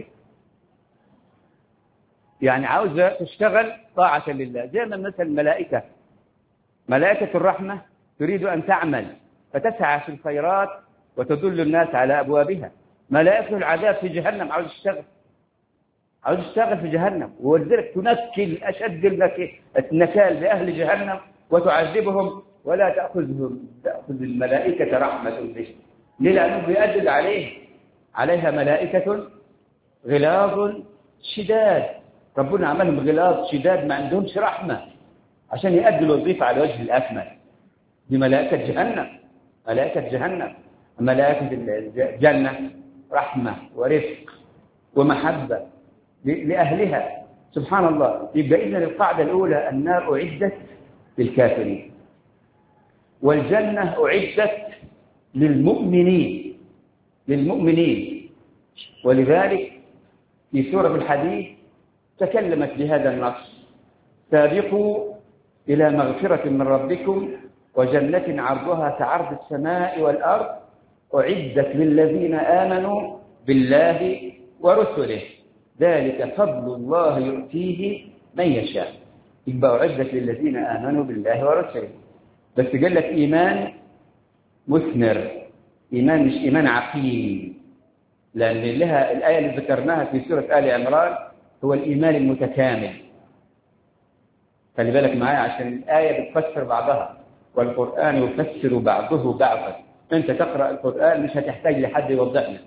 يعني عاوزة تشتغل طاعة لله. زي ما مثل الملائكة، ملائكة الرحمة تريد أن تعمل فتسعى في الخيرات وتدل الناس على أبوابها. ملائكة العذاب في جهنم عاوز تشتغل عاوز تشتغل في جهنم، ولذلك تنكل أشد النكال بأهل جهنم وتعذبهم، ولا تأخذهم تأخذ الملائكة رحمة به. لأنه بيأدل عليه عليها ملائكة غلاظ شداد. ربنا عملهم غلاظ شداد ما عندهمش رحمة عشان يؤدوا الوظيفة على وجه الأكمل. دي ملائكة جهنم. ملائكة جهنم ملائكة الجنة رحمة ورفق ومحبة لأهلها. سبحان الله. يبقى إذن القاعدة الأولى النار أعدت للكافرين، والجنة أعدت للمؤمنين للمؤمنين. ولذلك في سورة الحديث تكلمت بهذا النص: سابقوا إلى مغفرة من ربكم وجنة عرضها كعرض السماء والأرض أعدت للذين آمنوا بالله ورسله ذلك فضل الله يؤتيه من يشاء. يبقى أعدت للذين آمنوا بالله ورسله، بس قال لك إيمان مثمر، إيمان مش إيمان عقيم. لأن لها الآية اللي ذكرناها في سورة آل عمران هو الإيمان المتكامل. خلي بالك معايا عشان الآية بتفسر بعضها، والقرآن يفسر بعضه بعضا. أنت تقرأ القرآن مش هتحتاج لحد يوضح لك.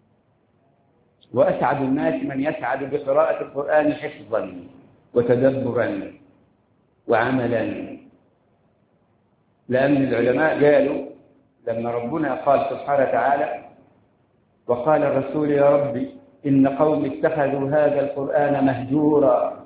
وأسعد الناس من يسعد بقراءة القرآن حفظا وتدبرا وعملا. لأن العلماء قالوا لما ربنا قال سبحانه وتعالى: وقال الرسول يا ربي إن قوم اتخذوا هذا القرآن مهجورا.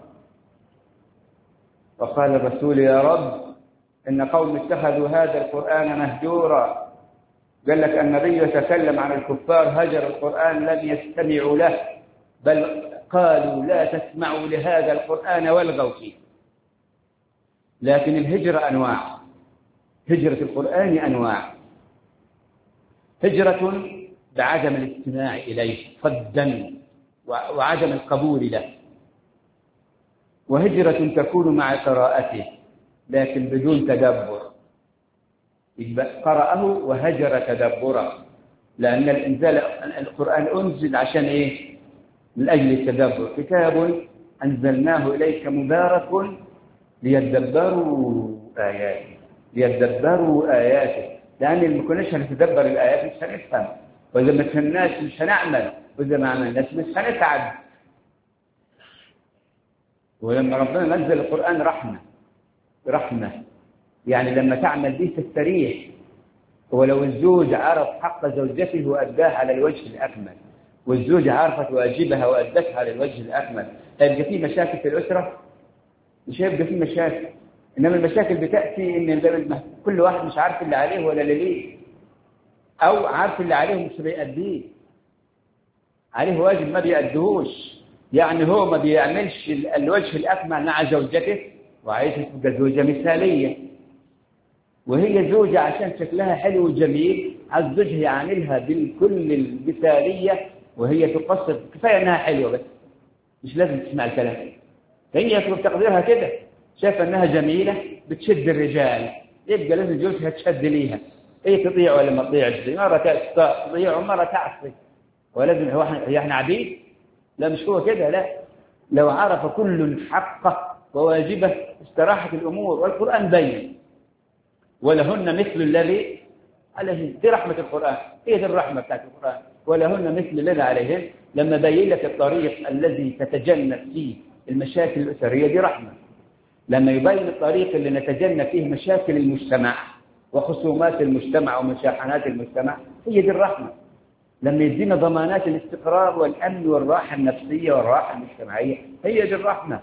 وقال الرسول يا رب إن قوم اتخذوا هذا القرآن مهجورا. قال لك النبي يتكلم عن الكفار هجر القرآن لم يستمعوا له، بل قالوا لا تسمعوا لهذا القرآن والغوا فيه. لكن الهجرة أنواع، هجرة القرآن أنواع: هجرة بعدم الاستماع إليه صدا وعدم القبول له، وهجرة تكون مع قراءته لكن بدون تدبر، قرأه وهجر تدبره، لأن الإنزال القرآن أنزل عشان إيه؟ من أجل التدبر. كتاب أنزلناه إليك مبارك ليدبروا آياته، ليدبروا آياته، لأن ما كناش هنتدبر الآيات مش هنفهم، وإذا ما فهمناش مش هنعمل، وإذا ما عملناش مش هنتعب. ولما ربنا نزل القرآن رحمة رحمة يعني لما تعمل به تستريح. ولو الزوج عرف حق زوجته وأداه على الوجه الأكمل، والزوجة عرفت واجبها وأدتها على الوجه الأكمل، هيبقى في مشاكل في الأسرة؟ مش هيبقى في مشاكل. إنما المشاكل بتأتي إن كل واحد مش عارف اللي عليه ولا اللي ليه، أو عارف اللي عليه مش بيأديه، عليه واجب ما بيأديهوش، يعني هو ما بيعملش الوجه الأكمل مع زوجته، وعايزة تبقى زوجة مثالية، وهي زوجة عشان شكلها حلو وجميل عايز زوجها يعملها بالكل المثالية، وهي تقصر كفاية أنها حلوة بس مش لازم تسمع الكلام. هي بتقديرها كده، شايفة أنها جميلة بتشد الرجال، يبقى لازم زوجها تشد ليها، هي تطيع ولا ما تطيعش، مرة تطيع ومرة تعصي، ولازم هو احنا عبيد؟ لا مش هو كده، لا. لو عرف كل حقه وواجبه استراحت الأمور، والقرآن بين: ولهن مثل الذي عليهن. دي رحمة القرآن، هي دي الرحمة بتاعت القرآن، ولهن مثل الذي عليهن. لما بين لك الطريق الذي تتجنب فيه المشاكل الأسرية دي رحمة، لما يبين الطريق اللي نتجنب فيه مشاكل المجتمع وخصومات المجتمع ومشاحنات المجتمع، هي دي الرحمة. لما يدينا ضمانات الاستقرار والأمن والراحة النفسية والراحة المجتمعية، هي دي الرحمة.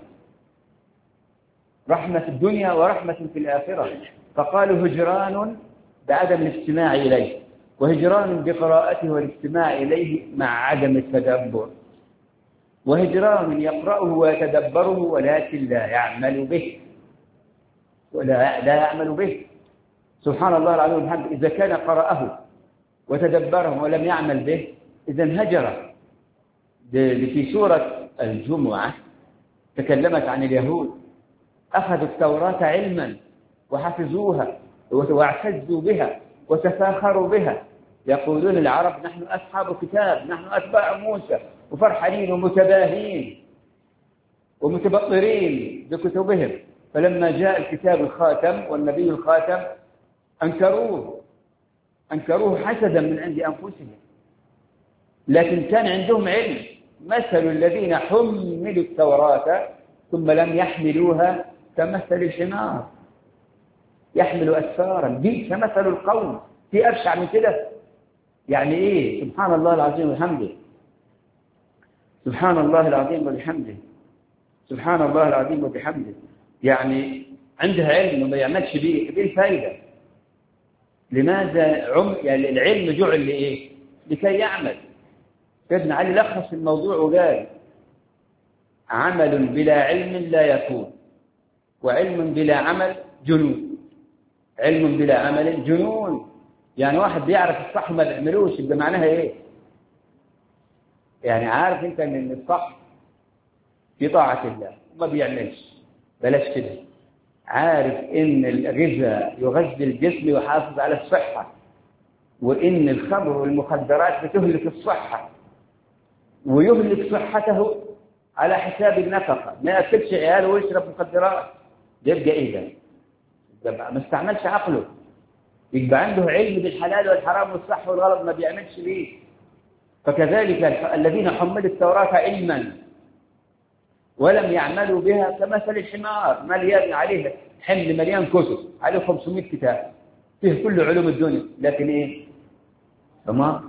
رحمة في الدنيا ورحمة في الآخرة. فقالوا هجران بعدم الاستماع إليه، وهجران بقراءته والاستماع إليه مع عدم التدبر، وهجران يقرأه ويتدبره ولكن لا يعمل به، ولا لا يعمل به. سبحان الله العظيم وبحمده، إذا كان قرأه وتدبره ولم يعمل به إذن هجر. في سورة الجمعة تكلمت عن اليهود، أخذوا التوراة علما وحفظوها واعتزوا بها وتفاخروا بها، يقولون العرب نحن أصحاب كتاب، نحن أتباع موسى، وفرحانين ومتباهين ومتبطرين بكتبهم. فلما جاء الكتاب الخاتم والنبي الخاتم أنكروه أنكروه حسدا من عند أنفسهم، لكن كان عندهم علم. مثل الذين حملوا التوراة ثم لم يحملوها كمثل الحمار يحمل أسفارا، بئس مثل القوم. في أبشع من كده؟ يعني إيه؟ سبحان الله العظيم وبحمده، سبحان الله العظيم وبحمده، سبحان الله العظيم وبحمده. يعني عندها علم وما يعملش بيه، دي الفائدة. لماذا عم... يعني العلم جعل لإيه؟ لكي يعمل. ابن علي لخص الموضوع وقال: عمل بلا علم لا يكون، وعلم بلا عمل جنون. علم بلا عمل جنون، يعني واحد بيعرف الصح وما بيعملوش، يبقى معناها ايه؟ يعني عارف انت ان الصح في طاعة الله وما بيعملش، بلاش كده. عارف ان الغذاء يغذي الجسم ويحافظ على الصحة، وان الخمر والمخدرات بتهلك الصحة ويهلك صحته على حساب النفقة، ما ياكلش عياله ويشرب مخدرات، يبقى ايه ده؟ يبقى ما استعملش عقله، يبقى عنده علم بالحلال والحرام والصح والغلط ما بيعملش بيه. فكذلك الذين حملوا التوراة علما ولم يعملوا بها كمثل الحمار، مليان عليه حمل، مليان كتب، عليه خمسمائة كتاب فيه كل علوم الدنيا، لكن ايه؟ حمار،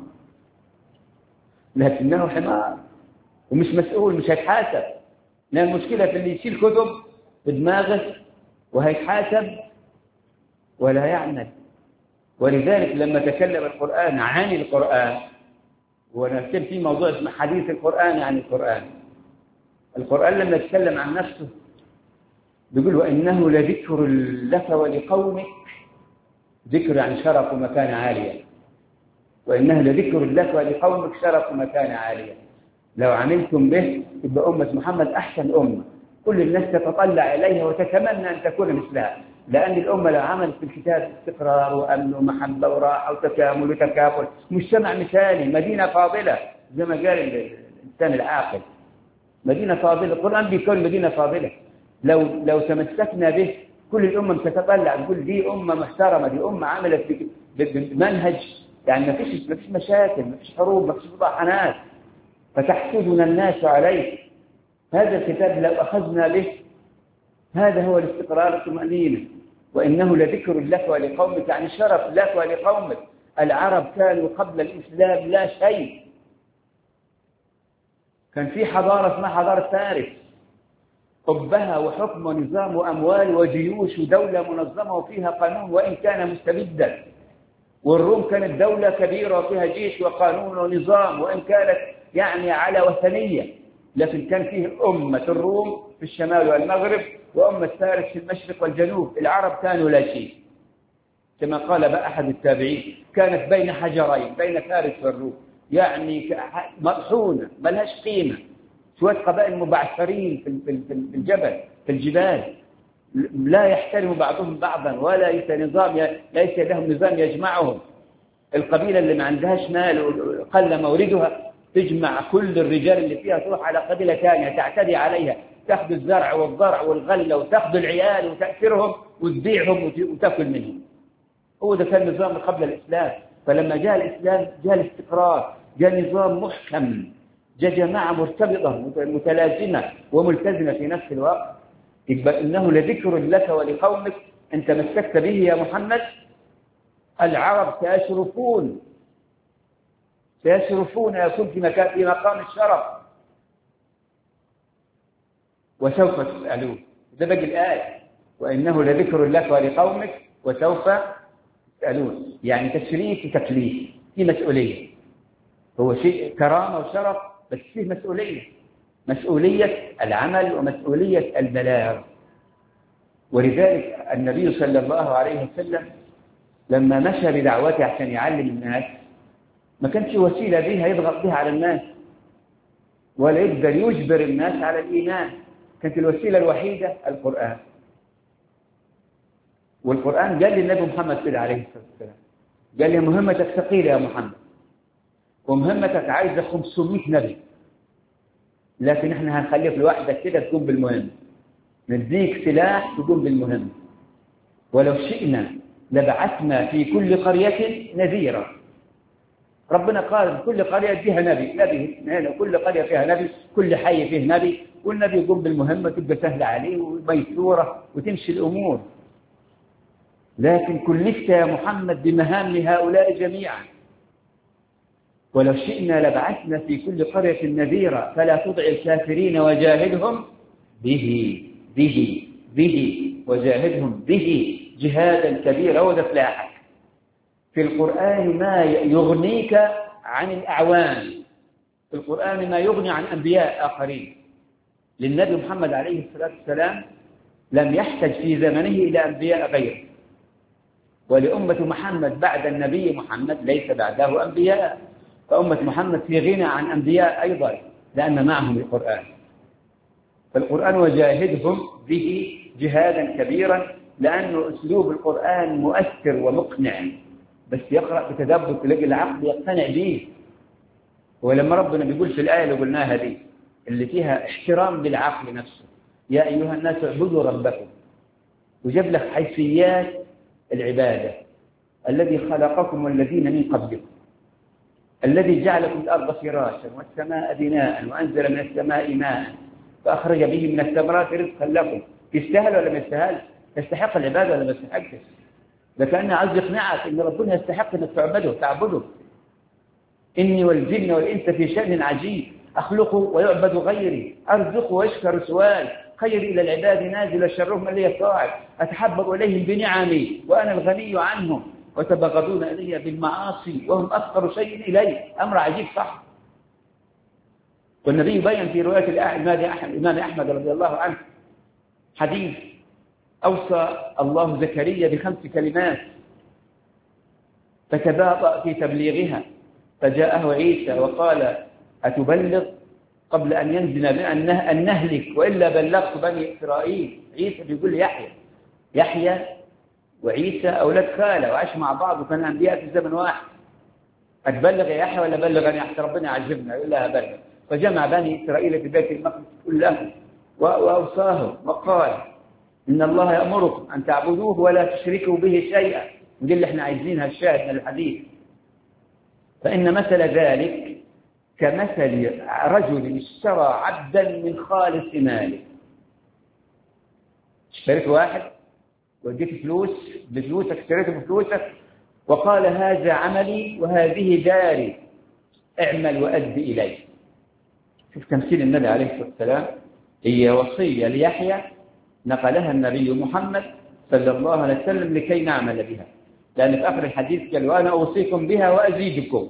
لكنه حمار ومش مسؤول، مش هيتحاسب. لأن المشكلة في اللي يشيل كتب في دماغه وهيتحاسب ولا يعمل ولذلك لما تكلم القرآن عن القرآن، ونكتب في موضوع اسمه حديث القرآن عن القرآن، القرآن لما يتكلم عن نفسه بيقول وإنه لذكر لك ولقومك، ذكر عن شرف ومكان عالية، وإنه لذكر لك ولقومك شرف ومكان عالية. لو عملتم به يبقى أمة محمد أحسن أمة، كل الناس تتطلع إليها وتتمنى أن تكون مثلها، لأن الأمة لو عملت في الكتاب استقرار وأمن ومحبة وراحة وتكامل وتكافل، مجتمع مثالي، مدينة فاضلة زي ما قال الإنسان العاقل، مدينة فاضلة. القرآن بيكون مدينة فاضلة. لو لو تمسكنا به كل الأمم تتطلع تقول دي أمة محترمة، دي أمة عملت بمنهج، يعني ما فيش ما فيش مشاكل، ما فيش حروب، ما فيش مطاحنات، فتحسدنا الناس عليه. هذا الكتاب لو أخذنا به هذا هو الاستقرار والطمأنينة. وإنه لذكر لك ولقومك، يعني شرف لك ولقومك. العرب كانوا قبل الإسلام لا شيء، كان في حضارة اسمها حضارة فارس، حبها وحكم ونظام وأموال وجيوش ودولة منظمة وفيها قانون وإن كان مستبدا. والروم كانت دولة كبيرة وفيها جيش وقانون ونظام وإن كانت يعني على وثنية، لكن كان فيه أمة الروم في الشمال والمغرب وأمة فارس في المشرق والجنوب. العرب كانوا لا شيء، كما قال بقى أحد التابعين كانت بين حجرين، بين فارس والروم، يعني مطحونة ما لهاش قيمة، شوية قبائل مبعثرين في الجبل في الجبال، لا يحترم بعضهم بعضا ولا ليس نظام ليس لهم نظام يجمعهم. القبيلة اللي ما عندهاش مال وقل موردها تجمع كل الرجال اللي فيها تروح على قبيلة ثانية تعتدي عليها، تأخذ الزرع والضرع والغلة وتأخذ العيال وتأثرهم وتبيعهم وتأكل منهم. هو ده كان النظام قبل الإسلام. فلما جاء الإسلام جاء الاستقرار، جاء نظام محكم، جاء جماعة مرتبطة متلازمة وملتزمة في نفس الوقت. يبقى إنه لذكر لك ولقومك، أنت مسكت به يا محمد. العرب سيشرفون سيشرفون يكون في مكان في مقام الشرف، وسوف تسألون. ده باقي الآية، وإنه لذكر لك ولقومك وسوف تسألون، يعني تشريف وتكليف، في مسؤولية. هو شيء كرامة وشرف بس فيه مسؤولية، مسؤولية العمل ومسؤولية البلاغ. ولذلك النبي صلى الله عليه وسلم لما مشى بدعوته عشان يعلم الناس ما كانش وسيلة بها يضغط بها على الناس ولا يقدر يجبر الناس على الإيمان، كانت الوسيلة الوحيدة القرآن. والقرآن قال للنبي محمد كده عليه الصلاة والسلام، قال لي مهمتك ثقيلة يا محمد، ومهمتك عايزة خمسمائة نبي، لكن احنا هنخليك لوحدك كده تقوم بالمهم، نديك سلاح تقوم بالمهم. ولو شئنا لبعثنا في كل قرية نذيرا. ربنا قال كل قرية فيها نبي، نبي هنا كل قرية فيها نبي، كل حي فيه نبي، والنبي يقوم بالمهمة تبقى سهلة عليه وميسورة وتمشي الأمور. لكن كلفت يا محمد بمهام هؤلاء جميعا. ولو شئنا لبعثنا في كل قرية نذيرا فلا تطع الكافرين وجاهدهم به به به وجاهدهم به جهادا كبيرا. هو ده فلاحك. في القرآن ما يغنيك عن الأعوان، في القرآن ما يغني عن أنبياء آخرين. للنبي محمد عليه الصلاة والسلام لم يحتج في زمنه إلى أنبياء غيره، ولأمة محمد بعد النبي محمد ليس بعده أنبياء، فأمة محمد في غنى عن أنبياء أيضا لأن معهم القرآن. فالقرآن وجاهدهم به جهادا كبيرا، لأنه أسلوب القرآن مؤثر ومقنع، بس يقرأ بتدبر تلاقي العقل يقتنع به. ولما ربنا بيقول في الآية اللي قلناها دي اللي فيها احترام للعقل نفسه، يا أيها الناس اعبدوا ربكم، وجاب لك حيثيات العبادة، الذي خلقكم والذين من قبلكم، الذي جعلكم الأرض فراشا والسماء بناء وأنزل من السماء ماء فأخرج به من الثمرات رزقا لكم. يستاهل ولا ما يستاهل؟ يستحق العبادة ولا ما يستحقش؟ ده كأنه عايز يقنعك إن ربنا يستحق أنك تعبده تعبده. إني والجن والإنس في شأن عجيب، أخلق ويعبد غيري، أرزق ويشكر سؤال، خير إلى العباد نازل شرهم اللي يطاعد، أتحبب إليهم بنعمي وأنا الغني عنهم، وتبغضون إلي بالمعاصي وهم أفقر شيء إلي. أمر عجيب صح. والنبي يبين في رواية الإمام أحمد رضي الله عنه حديث أوصى الله زكريا بخمس كلمات فتباطأ في تبليغها، فجاءه عيسى وقال أتبلغ قبل أن ينزل أن نهلك وإلا بلغت بني إسرائيل. عيسى بيقول يحيى يحيى وعيسى أولاد خالة وعاش مع بعض وكان أنبياء في زمن واحد. أتبلغ يا يحيى ولا بلغ أن يحيى؟ ربنا يعجبنا يقول لها بلغ. فجمع بني إسرائيل في بيت المقدس كلهم وأوصاهم وقال إن الله يأمركم أن تعبدوه ولا تشركوا به شيئا. دي اللي احنا عايزينها الشاهد من الحديث. فإن مثل ذلك كمثل رجل اشترى عبدا من خالص ماله. اشتريت واحد واديت فلوس بفلوسك، اشتريته بفلوسك وقال هذا عملي وهذه داري اعمل وأدي إلي. شوف تمثيل النبي عليه الصلاة والسلام. هي وصية ليحيى نقلها النبي محمد صلى الله عليه وسلم لكي نعمل بها، لأن في آخر الحديث قال وأنا أوصيكم بها وأزيدكم.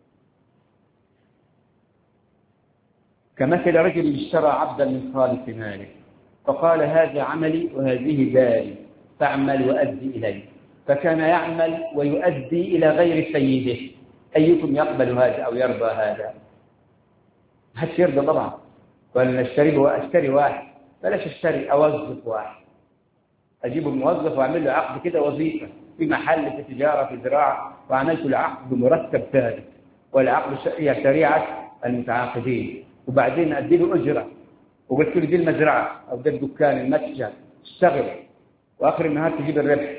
كمثل رجل اشترى عبدا من خالص ماله فقال هذا عملي وهذه داري فاعمل وأدي إلي، فكان يعمل ويؤدي إلى غير سيده. أيكم يقبل هذا أو يرضى هذا؟ محدش يرضى طبعا. ولا اشتري واشتري واحد، بلاش اشتري أوظف واحد، أجيب الموظف وأعمل له عقد كده وظيفة في محل في تجارة في زراعة وعملت له عقد بمرتب ثابت والعقد شريعة المتعاقدين، وبعدين أدي له أجرة وقلت له دي المزرعة أو ده الدكان المتجر اشتغل وآخر النهار تجيب الربح.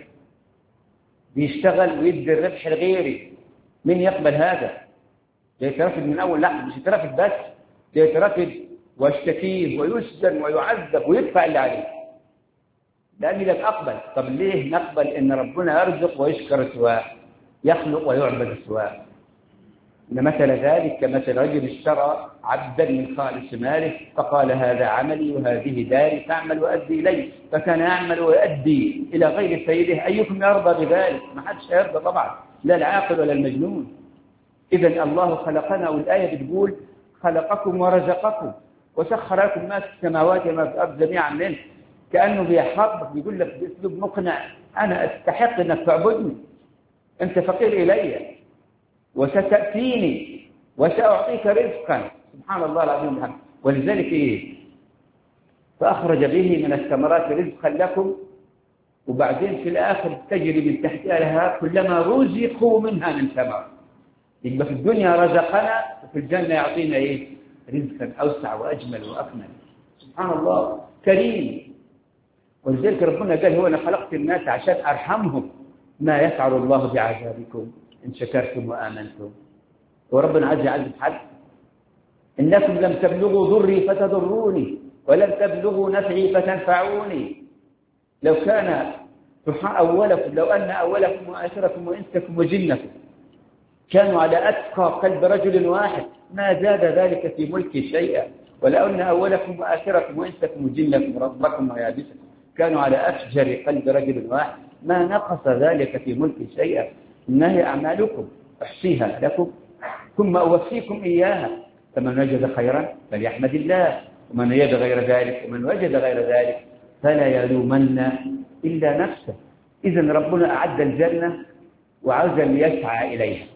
بيشتغل ويدي الربح لغيري. من يقبل هذا؟ ده يترفد من أول لحظة. مش يترفد بس، ده يترفد ويشتكيه ويسجن ويعذب ويدفع اللي عليه. لأني لم أقبل. طب ليه نقبل إن ربنا يرزق ويشكر سواه، يخلق ويعبد سواه؟ إن مثل ذلك كمثل رجل اشترى عبدا من خالص ماله فقال هذا عملي وهذه داري فاعمل وأدي إليه، فكان يعمل ويؤدي إلى غير سيده. أيكم يرضى بذلك؟ ما حدش يرضى طبعا، لا العاقل ولا المجنون. إذن الله خلقنا، والآية بتقول خلقكم ورزقكم وسخر لكم ما في السماوات وما في الأرض جميعا منه. كأنه بيحبك بيقول لك بأسلوب مقنع أنا أستحق أنك تعبدني، أنت فقير إلي وستأتيني وسأعطيك رزقا. سبحان الله العظيم الحمد. ولذلك إيه؟ فأخرج به من الثمرات رزقا لكم، وبعدين في الآخر تجري من تحتها لها كلما رزقوا منها من ثمر. يبقى في الدنيا رزقنا وفي الجنة يعطينا إيه؟ رزقا أوسع وأجمل وأكمل. سبحان الله كريم. ولذلك ربنا قال هو أنا خلقت الناس عشان أرحمهم، ما يفعل الله بعذابكم إن شكرتم وآمنتم. وربنا عز وجل حل إنكم لم تبلغوا ضري فتضروني ولم تبلغوا نفعي فتنفعوني. لو كان أولكم لو أن أولكم وآخركم وإنسكم وجنكم كانوا على أتقى قلب رجل واحد ما زاد ذلك في ملكي شيئا، ولو أن أولكم وآخركم وإنسكم وجنكم ربكم ويابسكم كانوا على أفجر قلب رجل واحد ما نقص ذلك في ملكي شيئا. إنها أعمالكم أحصيها لكم ثم أوفيكم إياها، فمن وجد خيرا فليحمد الله ومن وجد غير ذلك ومن وجد غير ذلك فلا يلومن إلا نفسه. إذن ربنا أعد الجنة وعزم يسعى إليها،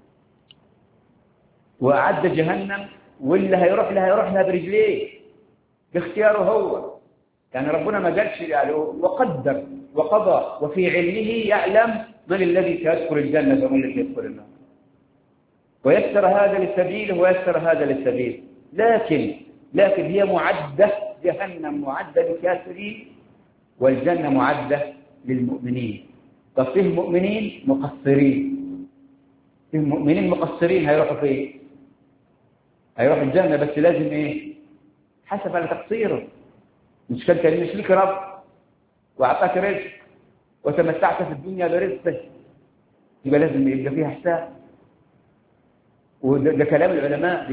وأعد جهنم واللي هيروح لها يروح لها برجليه باختياره هو. يعني ربنا ما قالش يعني وقدر وقضى وفي علمه يعلم من الذي سيدخل الجنة ومن الذي يدخل النار، ويسر هذا لسبيله ويسر هذا للسبيل. لكن لكن هي معدة، جهنم معدة للكافرين والجنة معدة للمؤمنين. طب فيه مؤمنين مقصرين، فيه مؤمنين مقصرين هيروحوا فين؟ هيروحوا الجنة بس لازم ايه؟ حسب على تقصيره. مش كان كان مش لك رب وأعطاك رزق وتمتعت في الدنيا برزقه، يبقى لازم يبقى فيها حساب. وده كلام العلماء.